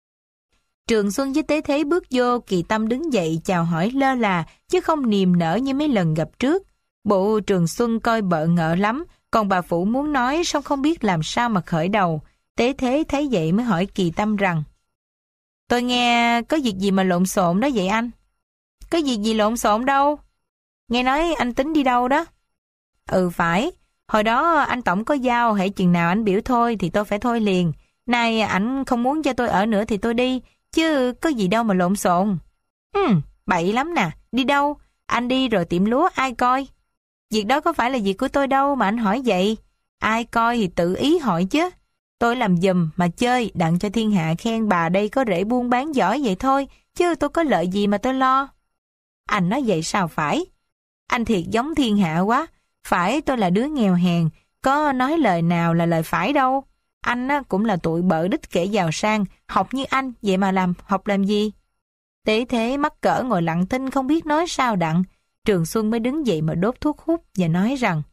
Trường Xuân với Tế Thế bước vô, Kỳ Tâm đứng dậy chào hỏi lơ là, chứ không niềm nở như mấy lần gặp trước. Bộ Trường Xuân coi bợ ngợ lắm, còn bà Phủ muốn nói xong không biết làm sao mà khởi đầu. Tế Thế thấy vậy mới hỏi Kỳ Tâm rằng: Tôi nghe có việc gì mà lộn xộn đó vậy anh? Có việc gì lộn xộn đâu? Nghe nói anh tính đi đâu đó? Ừ phải, hồi đó anh Tổng có giao hễ chừng nào anh biểu thôi thì tôi phải thôi liền. Nay ảnh không muốn cho tôi ở nữa thì tôi đi, chứ có gì đâu mà lộn xộn. Ừ, bậy lắm nè, đi đâu? Anh đi rồi tiệm lúa ai coi? Việc đó có phải là việc của tôi đâu mà anh hỏi vậy. Ai coi thì tự ý hỏi chứ. Tôi làm giùm mà chơi, đặng cho thiên hạ khen bà đây có rễ buôn bán giỏi vậy thôi, chứ tôi có lợi gì mà tôi lo. Anh nói vậy sao phải? Anh thiệt giống thiên hạ quá. Phải tôi là đứa nghèo hèn, có nói lời nào là lời phải đâu. Anh á, cũng là tụi bợ đích kẻ giàu sang, học như anh, vậy mà làm, học làm gì? Tế Thế mắc cỡ ngồi lặng thinh không biết nói sao đặng. Trường Xuân mới đứng dậy mà đốt thuốc hút và nói rằng: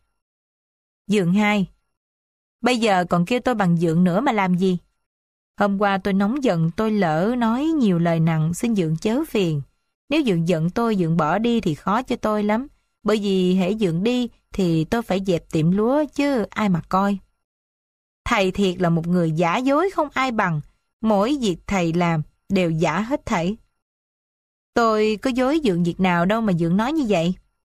Dượng hai, bây giờ còn kêu tôi bằng dượng nữa mà làm gì? Hôm qua tôi nóng giận, tôi lỡ nói nhiều lời nặng, xin dượng chớ phiền. Nếu dượng giận tôi, dượng bỏ đi thì khó cho tôi lắm. Bởi vì hễ dượng đi thì tôi phải dẹp tiệm lúa chứ ai mà coi. Thầy thiệt là một người giả dối không ai bằng. Mỗi việc thầy làm đều giả hết thảy. Tôi có dối dượng việc nào đâu mà dượng nói như vậy.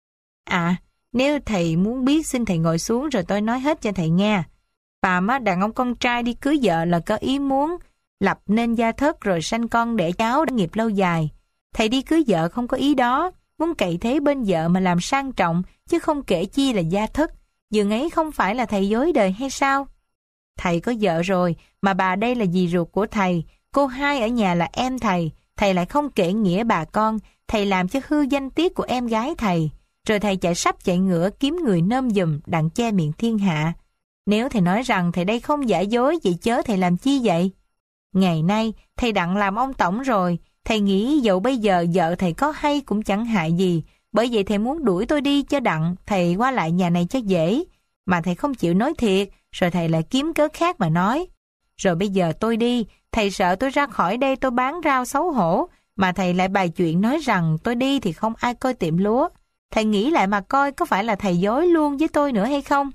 À, nếu thầy muốn biết xin thầy ngồi xuống rồi tôi nói hết cho thầy nghe. Phàm á, đàn ông con trai đi cưới vợ là có ý muốn lập nên gia thất rồi sanh con đẻ cháu để nghiệp lâu dài. Thầy đi cưới vợ không có ý đó, muốn cậy thế bên vợ mà làm sang trọng, chứ không kể chi là gia thất. Dường ấy không phải là thầy dối đời hay sao? Thầy có vợ rồi, mà bà đây là dì ruột của thầy, cô hai ở nhà là em thầy, thầy lại không kể nghĩa bà con, thầy làm cho hư danh tiết của em gái thầy. Rồi thầy chạy sắp chạy ngựa kiếm người nơm giùm đặng che miệng thiên hạ. Nếu thầy nói rằng thầy đây không giả dối, vậy chớ thầy làm chi vậy? Ngày nay, thầy đặng làm ông tổng rồi, thầy nghĩ dẫu bây giờ vợ thầy có hay cũng chẳng hại gì, bởi vậy thầy muốn đuổi tôi đi cho đặng, thầy qua lại nhà này cho dễ. Mà thầy không chịu nói thiệt, rồi thầy lại kiếm cớ khác mà nói. Rồi bây giờ tôi đi, thầy sợ tôi ra khỏi đây tôi bán rau xấu hổ, mà thầy lại bày chuyện nói rằng tôi đi thì không ai coi tiệm lúa. Thầy nghĩ lại mà coi có phải là thầy dối luôn với tôi nữa hay không?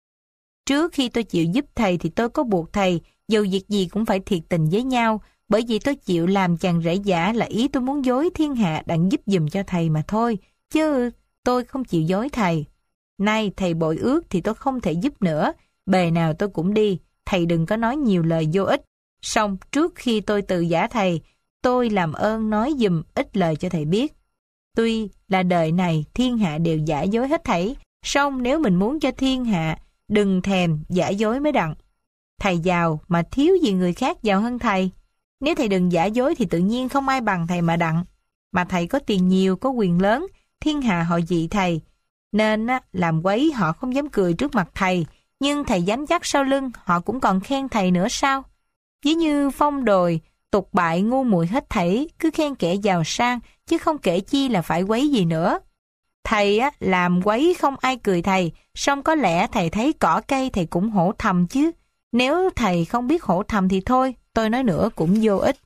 Trước khi tôi chịu giúp thầy thì tôi có buộc thầy, dù việc gì cũng phải thiệt tình với nhau, bởi vì tôi chịu làm chàng rể giả là ý tôi muốn dối thiên hạ đặng giúp giùm cho thầy mà thôi, chứ tôi không chịu dối thầy. Nay thầy bội ước thì tôi không thể giúp nữa, bề nào tôi cũng đi, thầy đừng có nói nhiều lời vô ích. Xong trước khi tôi từ giả thầy, tôi làm ơn nói giùm ít lời cho thầy biết. Tuy là đời này thiên hạ đều giả dối hết thảy, song nếu mình muốn cho thiên hạ đừng thèm giả dối mới đặng. Thầy giàu mà thiếu gì người khác giàu hơn thầy. Nếu thầy đừng giả dối thì tự nhiên không ai bằng thầy mà đặng. Mà thầy có tiền nhiều, có quyền lớn, thiên hạ họ dị thầy. Nên á, làm quấy họ không dám cười trước mặt thầy, nhưng thầy dám chắc sau lưng họ cũng còn khen thầy nữa sao? Ví như phong đồi, tục bại ngu muội hết thảy, cứ khen kẻ giàu sang, chứ không kể chi là phải quấy gì nữa. Thầy á, làm quấy không ai cười thầy, song có lẽ thầy thấy cỏ cây thầy cũng hổ thầm chứ. Nếu thầy không biết hổ thầm thì thôi, tôi nói nữa cũng vô ích.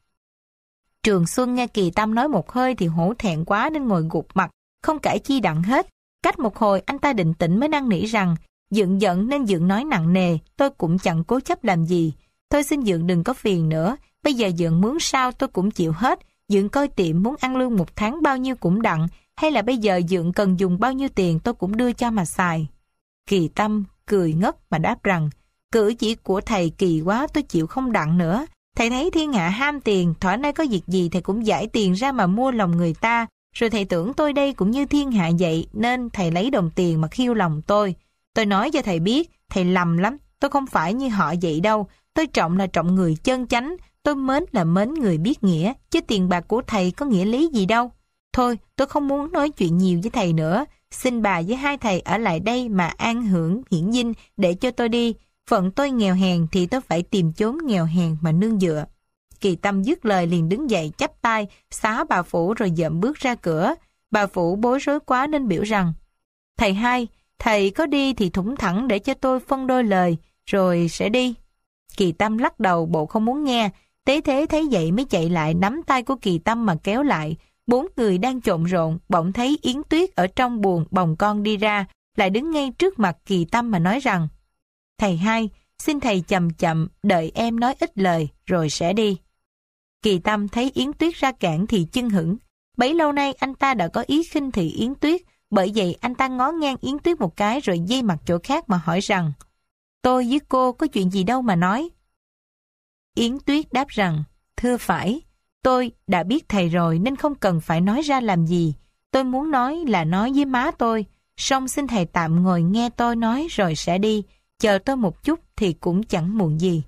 Trường Xuân nghe Kỳ Tâm nói một hơi thì hổ thẹn quá nên ngồi gục mặt, không cãi chi đặng hết. Cách một hồi anh ta định tĩnh mới năn nỉ rằng, dượng giận nên dượng nói nặng nề, tôi cũng chẳng cố chấp làm gì. Thôi xin dượng đừng có phiền nữa, bây giờ dượng mướn sao tôi cũng chịu hết. Dượng coi tiệm muốn ăn lương một tháng bao nhiêu cũng đặng, hay là bây giờ dượng cần dùng bao nhiêu tiền tôi cũng đưa cho mà xài. Kỳ Tâm cười ngất mà đáp rằng, cử chỉ của thầy kỳ quá, tôi chịu không đặng nữa. Thầy thấy thiên hạ ham tiền, thỏa nay có việc gì thầy cũng giải tiền ra mà mua lòng người ta. Rồi thầy tưởng tôi đây cũng như thiên hạ vậy, nên thầy lấy đồng tiền mà khiêu lòng tôi. Tôi nói cho thầy biết, thầy lầm lắm, tôi không phải như họ vậy đâu. Tôi trọng là trọng người chân chánh, tôi mến là mến người biết nghĩa, chứ tiền bạc của thầy có nghĩa lý gì đâu. Thôi, tôi không muốn nói chuyện nhiều với thầy nữa. Xin bà với hai thầy ở lại đây mà an hưởng hiển dinh để cho tôi đi. Phận tôi nghèo hèn thì tôi phải tìm chốn nghèo hèn mà nương dựa. Kỳ Tâm dứt lời liền đứng dậy chắp tay, xá bà Phủ rồi dậm bước ra cửa. Bà Phủ bối rối quá nên biểu rằng, thầy hai, thầy có đi thì thủng thẳng để cho tôi phân đôi lời, rồi sẽ đi. Kỳ Tâm lắc đầu bộ không muốn nghe. Tế Thế thấy vậy mới chạy lại nắm tay của Kỳ Tâm mà kéo lại. Bốn người đang trộn rộn, bỗng thấy Yến Tuyết ở trong buồng bồng con đi ra, lại đứng ngay trước mặt Kỳ Tâm mà nói rằng, thầy hai, xin thầy chậm chậm, đợi em nói ít lời, rồi sẽ đi. Kỳ Tâm thấy Yến Tuyết ra cản thì chưng hửng. Bấy lâu nay anh ta đã có ý khinh thị Yến Tuyết, bởi vậy anh ta ngó ngang Yến Tuyết một cái rồi dây mặt chỗ khác mà hỏi rằng, tôi với cô có chuyện gì đâu mà nói. Yến Tuyết đáp rằng, thưa phải, tôi đã biết thầy rồi nên không cần phải nói ra làm gì. Tôi muốn nói là nói với má tôi, song xin thầy tạm ngồi nghe tôi nói rồi sẽ đi, chờ tôi một chút thì cũng chẳng muộn gì.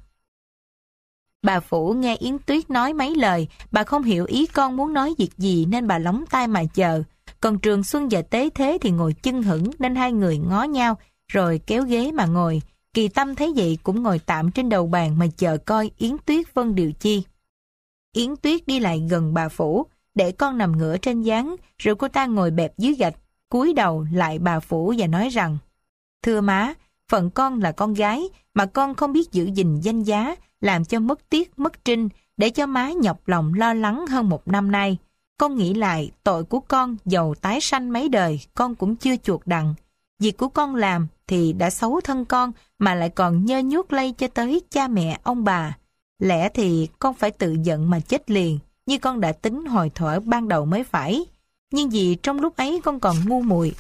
Bà Phủ nghe Yến Tuyết nói mấy lời, bà không hiểu ý con muốn nói việc gì nên bà lóng tai mà chờ. Còn Trường Xuân và Tế Thế thì ngồi chưng hửng nên hai người ngó nhau rồi kéo ghế mà ngồi. Kỳ Tâm thấy vậy cũng ngồi tạm trên đầu bàn mà chờ coi Yến Tuyết vân điều chi. Yến Tuyết đi lại gần bà Phủ, để con nằm ngửa trên gián, rồi cô ta ngồi bẹp dưới gạch, cúi đầu lại bà Phủ và nói rằng, thưa má, phận con là con gái, mà con không biết giữ gìn danh giá, làm cho mất tiết mất trinh, để cho má nhọc lòng lo lắng hơn một năm nay. Con nghĩ lại, tội của con dầu tái sanh mấy đời, con cũng chưa chuộc đặng. Việc của con làm thì đã xấu thân con, mà lại còn nhơ nhuốc lây cho tới cha mẹ ông bà. Lẽ thì con phải tự giận mà chết liền, như con đã tính hồi thuở ban đầu mới phải. Nhưng vì trong lúc ấy con còn ngu muội,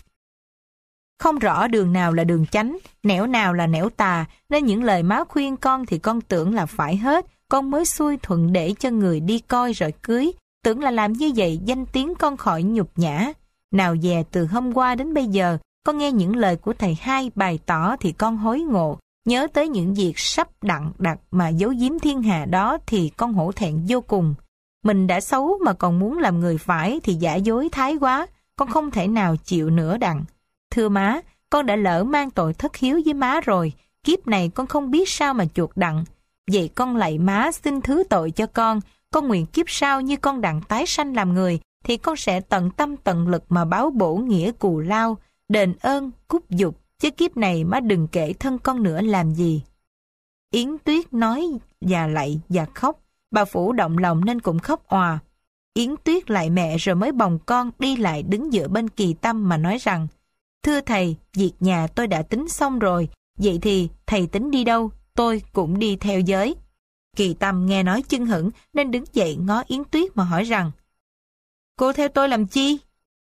không rõ đường nào là đường chánh, nẻo nào là nẻo tà, nên những lời má khuyên con thì con tưởng là phải hết, con mới xuôi thuận để cho người đi coi rồi cưới, tưởng là làm như vậy danh tiếng con khỏi nhục nhã. Nào dè từ hôm qua đến bây giờ, con nghe những lời của thầy hai bày tỏ thì con hối ngộ, nhớ tới những việc sắp đặng đặt mà giấu giếm thiên hạ đó thì con hổ thẹn vô cùng. Mình đã xấu mà còn muốn làm người phải thì giả dối thái quá, con không thể nào chịu nữa đặng. Thưa má, con đã lỡ mang tội thất hiếu với má rồi, kiếp này con không biết sao mà chuộc đặng. Vậy con lạy má xin thứ tội cho con, con nguyện kiếp sau như con đặng tái sanh làm người, thì con sẽ tận tâm tận lực mà báo bổ nghĩa cù lao, đền ơn, cúc dục, chứ kiếp này má đừng kể thân con nữa làm gì. Yến Tuyết nói và lạy và khóc, bà Phủ động lòng nên cũng khóc òa. Yến Tuyết lạy mẹ rồi mới bồng con đi lại đứng giữa bên Kỳ Tâm mà nói rằng, thưa thầy, việc nhà tôi đã tính xong rồi, vậy thì thầy tính đi đâu, tôi cũng đi theo giới. Kỳ Tâm nghe nói chưng hửng nên đứng dậy ngó Yến Tuyết mà hỏi rằng, cô theo tôi làm chi?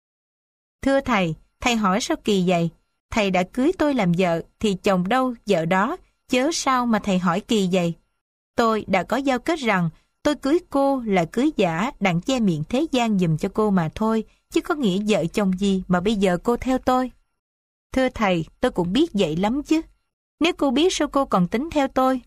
Thưa thầy, thầy hỏi sao kỳ vậy? Thầy đã cưới tôi làm vợ thì chồng đâu vợ đó, chớ sao mà thầy hỏi kỳ vậy? Tôi đã có giao kết rằng tôi cưới cô là cưới giả đặng che miệng thế gian giùm cho cô mà thôi, chứ có nghĩa vợ chồng gì mà bây giờ cô theo tôi. Thưa thầy, tôi cũng biết vậy lắm chứ. Nếu cô biết sao cô còn tính theo tôi?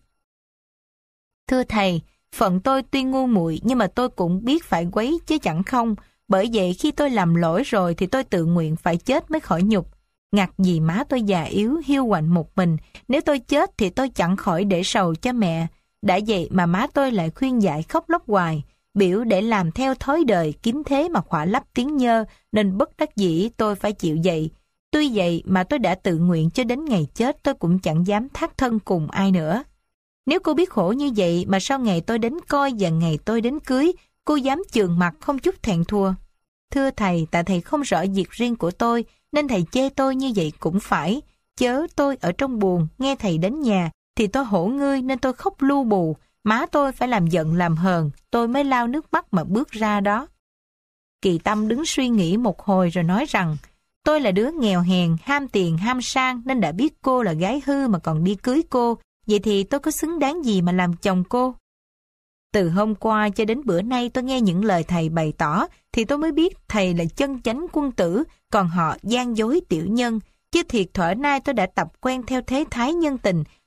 Thưa thầy, phận tôi tuy ngu muội nhưng mà tôi cũng biết phải quấy chứ chẳng không. Bởi vậy khi tôi làm lỗi rồi thì tôi tự nguyện phải chết mới khỏi nhục. Ngặt gì má tôi già yếu, hiu quạnh một mình. Nếu tôi chết thì tôi chẳng khỏi để sầu cho mẹ. Đã vậy mà má tôi lại khuyên dạy khóc lóc hoài, biểu để làm theo thói đời kiếm thế mà khỏa lấp tiếng nhơ, nên bất đắc dĩ tôi phải chịu vậy. Tuy vậy mà tôi đã tự nguyện cho đến ngày chết tôi cũng chẳng dám thác thân cùng ai nữa. Nếu cô biết khổ như vậy mà sau ngày tôi đến coi và ngày tôi đến cưới, cô dám chườn mặt không chút thẹn thua. Thưa thầy, tại thầy không rõ việc riêng của tôi, nên thầy chê tôi như vậy cũng phải. Chớ tôi ở trong buồn, nghe thầy đến nhà, thì tôi hổ ngươi nên tôi khóc lu bù. Má tôi phải làm giận làm hờn, tôi mới lau nước mắt mà bước ra đó. Kỳ Tâm đứng suy nghĩ một hồi rồi nói rằng, tôi là đứa nghèo hèn, ham tiền, ham sang nên đã biết cô là gái hư mà còn đi cưới cô. Vậy thì tôi có xứng đáng gì mà làm chồng cô? Từ hôm qua cho đến bữa nay tôi nghe những lời thầy bày tỏ thì tôi mới biết thầy là chân chánh quân tử, còn họ gian dối tiểu nhân. Chứ thiệt thuở nay tôi đã tập quen theo thế thái nhân tình,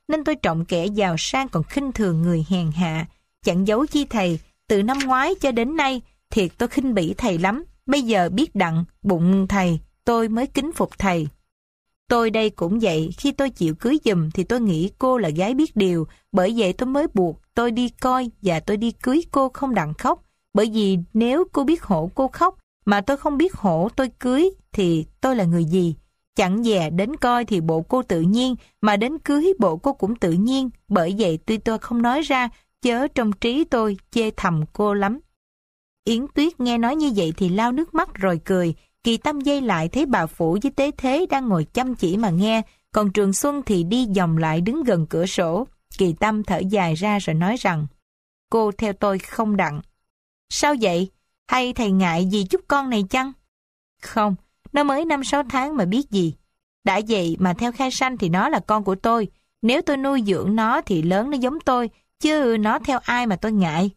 nên tôi trọng kẻ giàu sang còn khinh thường người hèn hạ. Chẳng giấu chi thầy, từ năm ngoái cho đến nay, thiệt tôi khinh bỉ thầy lắm. Bây giờ biết đặng, bụng thầy, tôi mới kính phục thầy. Tôi đây cũng vậy, khi tôi chịu cưới giùm thì tôi nghĩ cô là gái biết điều, bởi vậy tôi mới buộc tôi đi coi và tôi đi cưới cô không đặng khóc. Bởi vì nếu cô biết hổ cô khóc, mà tôi không biết hổ tôi cưới, thì tôi là người gì? Chẳng dè đến coi thì bộ cô tự nhiên, mà đến cưới bộ cô cũng tự nhiên. Bởi vậy tuy tôi không nói ra, chớ trong trí tôi chê thầm cô lắm. Yến Tuyết nghe nói như vậy thì lau nước mắt rồi cười. Kỳ Tâm dây lại thấy bà Phủ với Tế Thế đang ngồi chăm chỉ mà nghe, còn Trường Xuân thì đi vòng lại đứng gần cửa sổ. Kỳ Tâm thở dài ra rồi nói rằng, cô theo tôi không đặng. Sao vậy? Hay thầy ngại gì chút con này chăng? Không, nó mới năm sáu tháng mà biết gì. Đã vậy mà theo khai sanh thì nó là con của tôi. Nếu tôi nuôi dưỡng nó thì lớn nó giống tôi, chứ nó theo ai mà tôi ngại.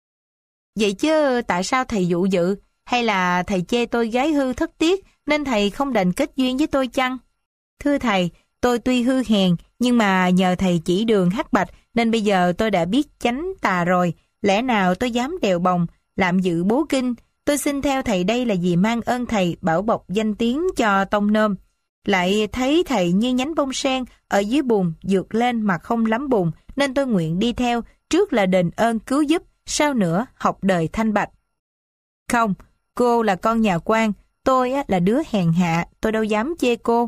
Vậy chứ tại sao thầy dụ dự? Hay là thầy chê tôi gái hư thất tiết nên thầy không đành kết duyên với tôi chăng? Thưa thầy, tôi tuy hư hèn nhưng mà nhờ thầy chỉ đường hắc bạch nên bây giờ tôi đã biết chánh tà rồi. Lẽ nào tôi dám đèo bồng, làm dự bố kinh? Tôi xin theo thầy đây là vì mang ơn thầy bảo bọc danh tiếng cho tông nôm. Lại thấy thầy như nhánh bông sen ở dưới bùn vượt lên mà không lắm bùn, nên tôi nguyện đi theo, trước là đền ơn cứu giúp, sau nữa học đời thanh bạch. Không, cô là con nhà quan, tôi là đứa hèn hạ, tôi đâu dám chê cô.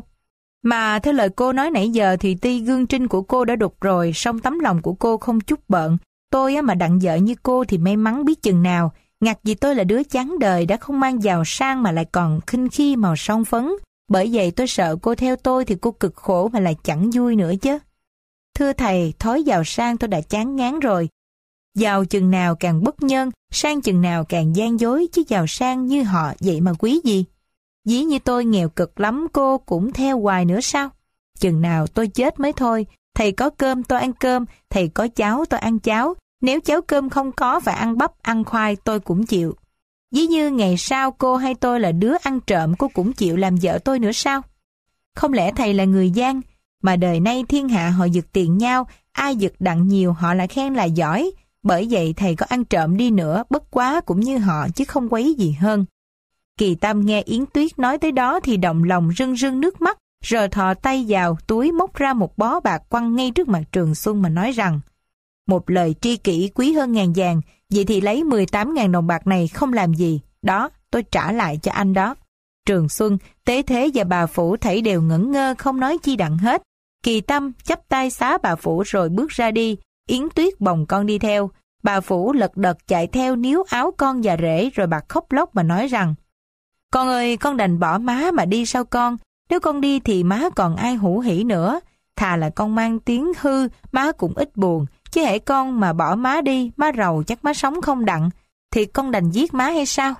Mà theo lời cô nói nãy giờ thì tuy gương trinh của cô đã đục rồi, song tấm lòng của cô không chút bợn. Tôi mà đặng vợ như cô thì may mắn biết chừng nào. Ngặt vì tôi là đứa chán đời đã không mang giàu sang mà lại còn khinh khi màu son phấn. Bởi vậy tôi sợ cô theo tôi thì cô cực khổ mà lại chẳng vui nữa chứ. Thưa thầy, thói giàu sang tôi đã chán ngán rồi. Giàu chừng nào càng bất nhân, sang chừng nào càng gian dối, chứ giàu sang như họ vậy mà quý gì. Dĩ như tôi nghèo cực lắm cô cũng theo hoài nữa sao? Chừng nào tôi chết mới thôi. Thầy có cơm tôi ăn cơm, thầy có cháo tôi ăn cháo. Nếu cháo cơm không có và ăn bắp, ăn khoai tôi cũng chịu. Dĩ như ngày sau cô hay tôi là đứa ăn trộm cô cũng chịu làm vợ tôi nữa sao? Không lẽ thầy là người gian? Mà đời nay thiên hạ họ giật tiền nhau, ai giật đặng nhiều họ lại khen là giỏi. Bởi vậy thầy có ăn trộm đi nữa, bất quá cũng như họ chứ không quấy gì hơn. Kỳ Tâm nghe Yến Tuyết nói tới đó thì động lòng rưng rưng nước mắt, rồi thò tay vào túi móc ra một bó bạc quăng ngay trước mặt Trường Xuân mà nói rằng, một lời tri kỷ quý hơn ngàn vàng, vậy thì lấy mười tám ngàn đồng bạc này không làm gì, đó, tôi trả lại cho anh đó. Trường Xuân, Tế Thế và bà Phủ thảy đều ngẩn ngơ không nói chi đặng hết. Kỳ Tâm chắp tay xá bà Phủ rồi bước ra đi, Yến Tuyết bồng con đi theo. Bà Phủ lật đật chạy theo níu áo con và rể rồi bà khóc lóc mà nói rằng, con ơi, con đành bỏ má mà đi sao con? Nếu con đi thì má còn ai hủ hỉ nữa. Thà là con mang tiếng hư, má cũng ít buồn. Chứ hễ con mà bỏ má đi, má rầu chắc má sống không đặng. Thì con đành giết má hay sao?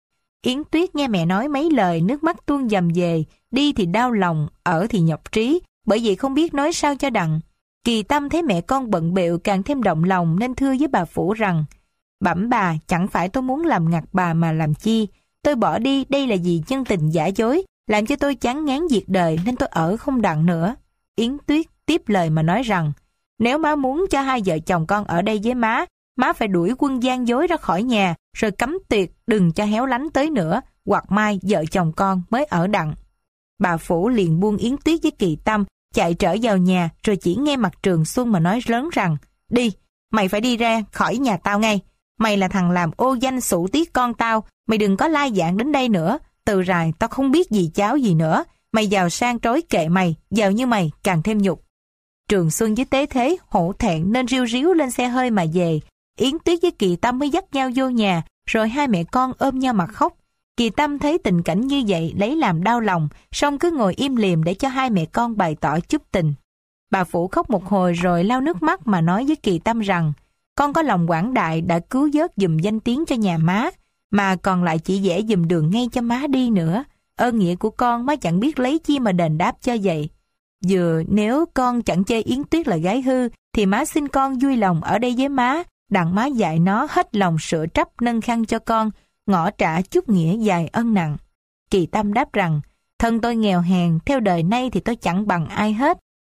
Yến Tuyết nghe mẹ nói mấy lời, nước mắt tuôn dầm về. Đi thì đau lòng, ở thì nhọc trí. Bởi vậy không biết nói sao cho đặng. Kỳ Tâm thấy mẹ con bận bịu càng thêm động lòng nên thưa với bà Phủ rằng, bẩm bà, chẳng phải tôi muốn làm ngặt bà mà làm chi. Tôi bỏ đi đây là vì nhân tình giả dối, làm cho tôi chán ngán việc đời nên tôi ở không đặng nữa. Yến Tuyết tiếp lời mà nói rằng, nếu má muốn cho hai vợ chồng con ở đây với má, má phải đuổi quân gian dối ra khỏi nhà, rồi cấm tuyệt đừng cho héo lánh tới nữa, hoặc mai vợ chồng con mới ở đặng. Bà Phủ liền buông Yến Tuyết với Kỳ Tâm, chạy trở vào nhà, rồi chỉ nghe mặt Trường Xuân mà nói lớn rằng, đi, mày phải đi ra khỏi nhà tao ngay. Mày là thằng làm ô danh sủ tiết con tao, mày đừng có lai dạng đến đây nữa. Từ rày tao không biết gì cháu gì nữa. Mày giàu sang trối kệ mày, giàu như mày càng thêm nhục. Trường Xuân với Tế Thế hổ thẹn nên riu ríu lên xe hơi mà về. Yến Tuyết với Kỳ Tâm mới dắt nhau vô nhà, rồi hai mẹ con ôm nhau mà khóc. Kỳ Tâm thấy tình cảnh như vậy lấy làm đau lòng, song cứ ngồi im lìm để cho hai mẹ con bày tỏ chút tình. Bà Phủ khóc một hồi rồi lau nước mắt mà nói với Kỳ Tâm rằng, con có lòng quảng đại đã cứu vớt giùm danh tiếng cho nhà má, mà còn lại chỉ vẽ giùm đường ngay cho má đi nữa. Ơn nghĩa của con má chẳng biết lấy chi mà đền đáp cho vậy. Vừa nếu con chẳng chê Yến Tuyết là gái hư, thì má xin con vui lòng ở đây với má, đặng má dạy nó hết lòng sửa trắp nâng khăn cho con, ngỏ trả chút nghĩa dài ân nặng. Kỳ Tâm đáp rằng, thân tôi nghèo hèn, theo đời nay thì tôi chẳng bằng ai hết,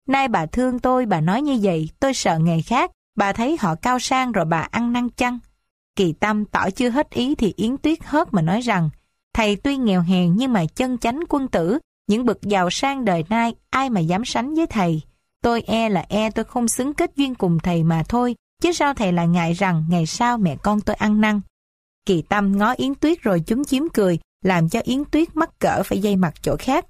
Nay bà thương tôi, bà nói như vậy, tôi sợ ngày khác, bà thấy họ cao sang rồi bà ăn năn chăng? Kỳ Tâm tỏ chưa hết ý thì Yến Tuyết hớt mà nói rằng, thầy tuy nghèo hèn nhưng mà chân chánh quân tử, những bậc giàu sang đời nay ai mà dám sánh với thầy. Tôi e là e tôi không xứng kết duyên cùng thầy mà thôi, chứ sao thầy lại ngại rằng ngày sau mẹ con tôi ăn năn. Kỳ Tâm ngó Yến Tuyết rồi chúm chím cười, làm cho Yến Tuyết mắc cỡ phải dây mặt chỗ khác.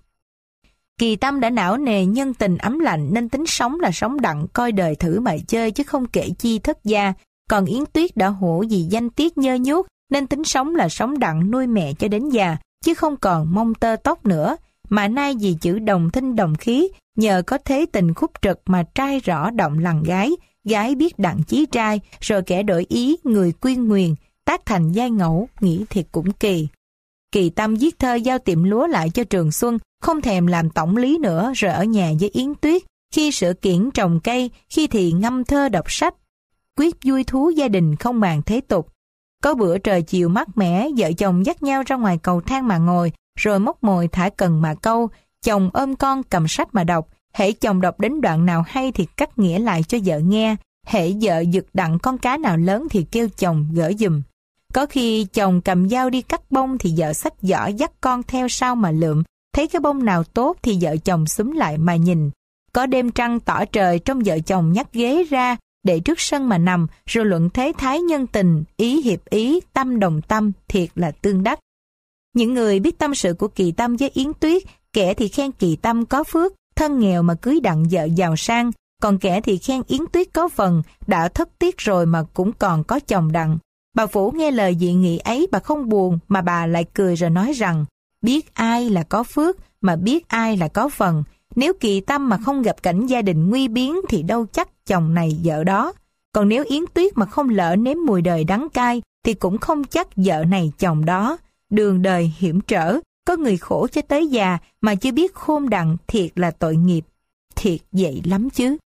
Kỳ Tâm đã não nề nhân tình ấm lạnh nên tính sống là sống đặng coi đời thử mà chơi chứ không kể chi thất gia. Còn Yến Tuyết đã hổ vì danh tiết nhơ nhuốc nên tính sống là sống đặng nuôi mẹ cho đến già chứ không còn mong tơ tóc nữa. Mà nay vì chữ đồng thinh đồng khí, nhờ có thế tình khúc trực mà trai rõ động lòng gái, gái biết đặng chí trai, rồi kẻ đổi ý người quyên nguyền, tác thành giai ngẫu, nghĩ thiệt cũng kỳ. Kỳ Tâm viết thơ giao tiệm lúa lại cho Trường Xuân, không thèm làm tổng lý nữa, rồi ở nhà với Yến Tuyết, khi sự kiển trồng cây, khi thì ngâm thơ đọc sách. Quyết vui thú gia đình không màng thế tục. Có bữa trời chiều mát mẻ, vợ chồng dắt nhau ra ngoài cầu thang mà ngồi, rồi móc mồi thả cần mà câu, chồng ôm con cầm sách mà đọc, hễ chồng đọc đến đoạn nào hay thì cắt nghĩa lại cho vợ nghe, hễ vợ giật đặng con cá nào lớn thì kêu chồng gỡ giùm. Có khi chồng cầm dao đi cắt bông thì vợ xách giỏ dắt con theo sau mà lượm, thấy cái bông nào tốt thì vợ chồng xúm lại mà nhìn. Có đêm trăng tỏ trời trong vợ chồng nhắc ghế ra, để trước sân mà nằm, rồi luận thế thái nhân tình, ý hiệp ý, tâm đồng tâm, thiệt là tương đắc. Những người biết tâm sự của Kỳ Tâm với Yến Tuyết, kẻ thì khen Kỳ Tâm có phước, thân nghèo mà cưới đặng vợ giàu sang, còn kẻ thì khen Yến Tuyết có phần, đã thất tiết rồi mà cũng còn có chồng đặng. Bà Phủ nghe lời dị nghị ấy bà không buồn, mà bà lại cười rồi nói rằng, biết ai là có phước, mà biết ai là có phần. Nếu Kỳ Tâm mà không gặp cảnh gia đình nguy biến thì đâu chắc chồng này vợ đó. Còn nếu Yến Tuyết mà không lỡ nếm mùi đời đắng cay thì cũng không chắc vợ này chồng đó. Đường đời hiểm trở, có người khổ cho tới già mà chưa biết khôn đặng, thiệt là tội nghiệp. Thiệt vậy lắm chứ.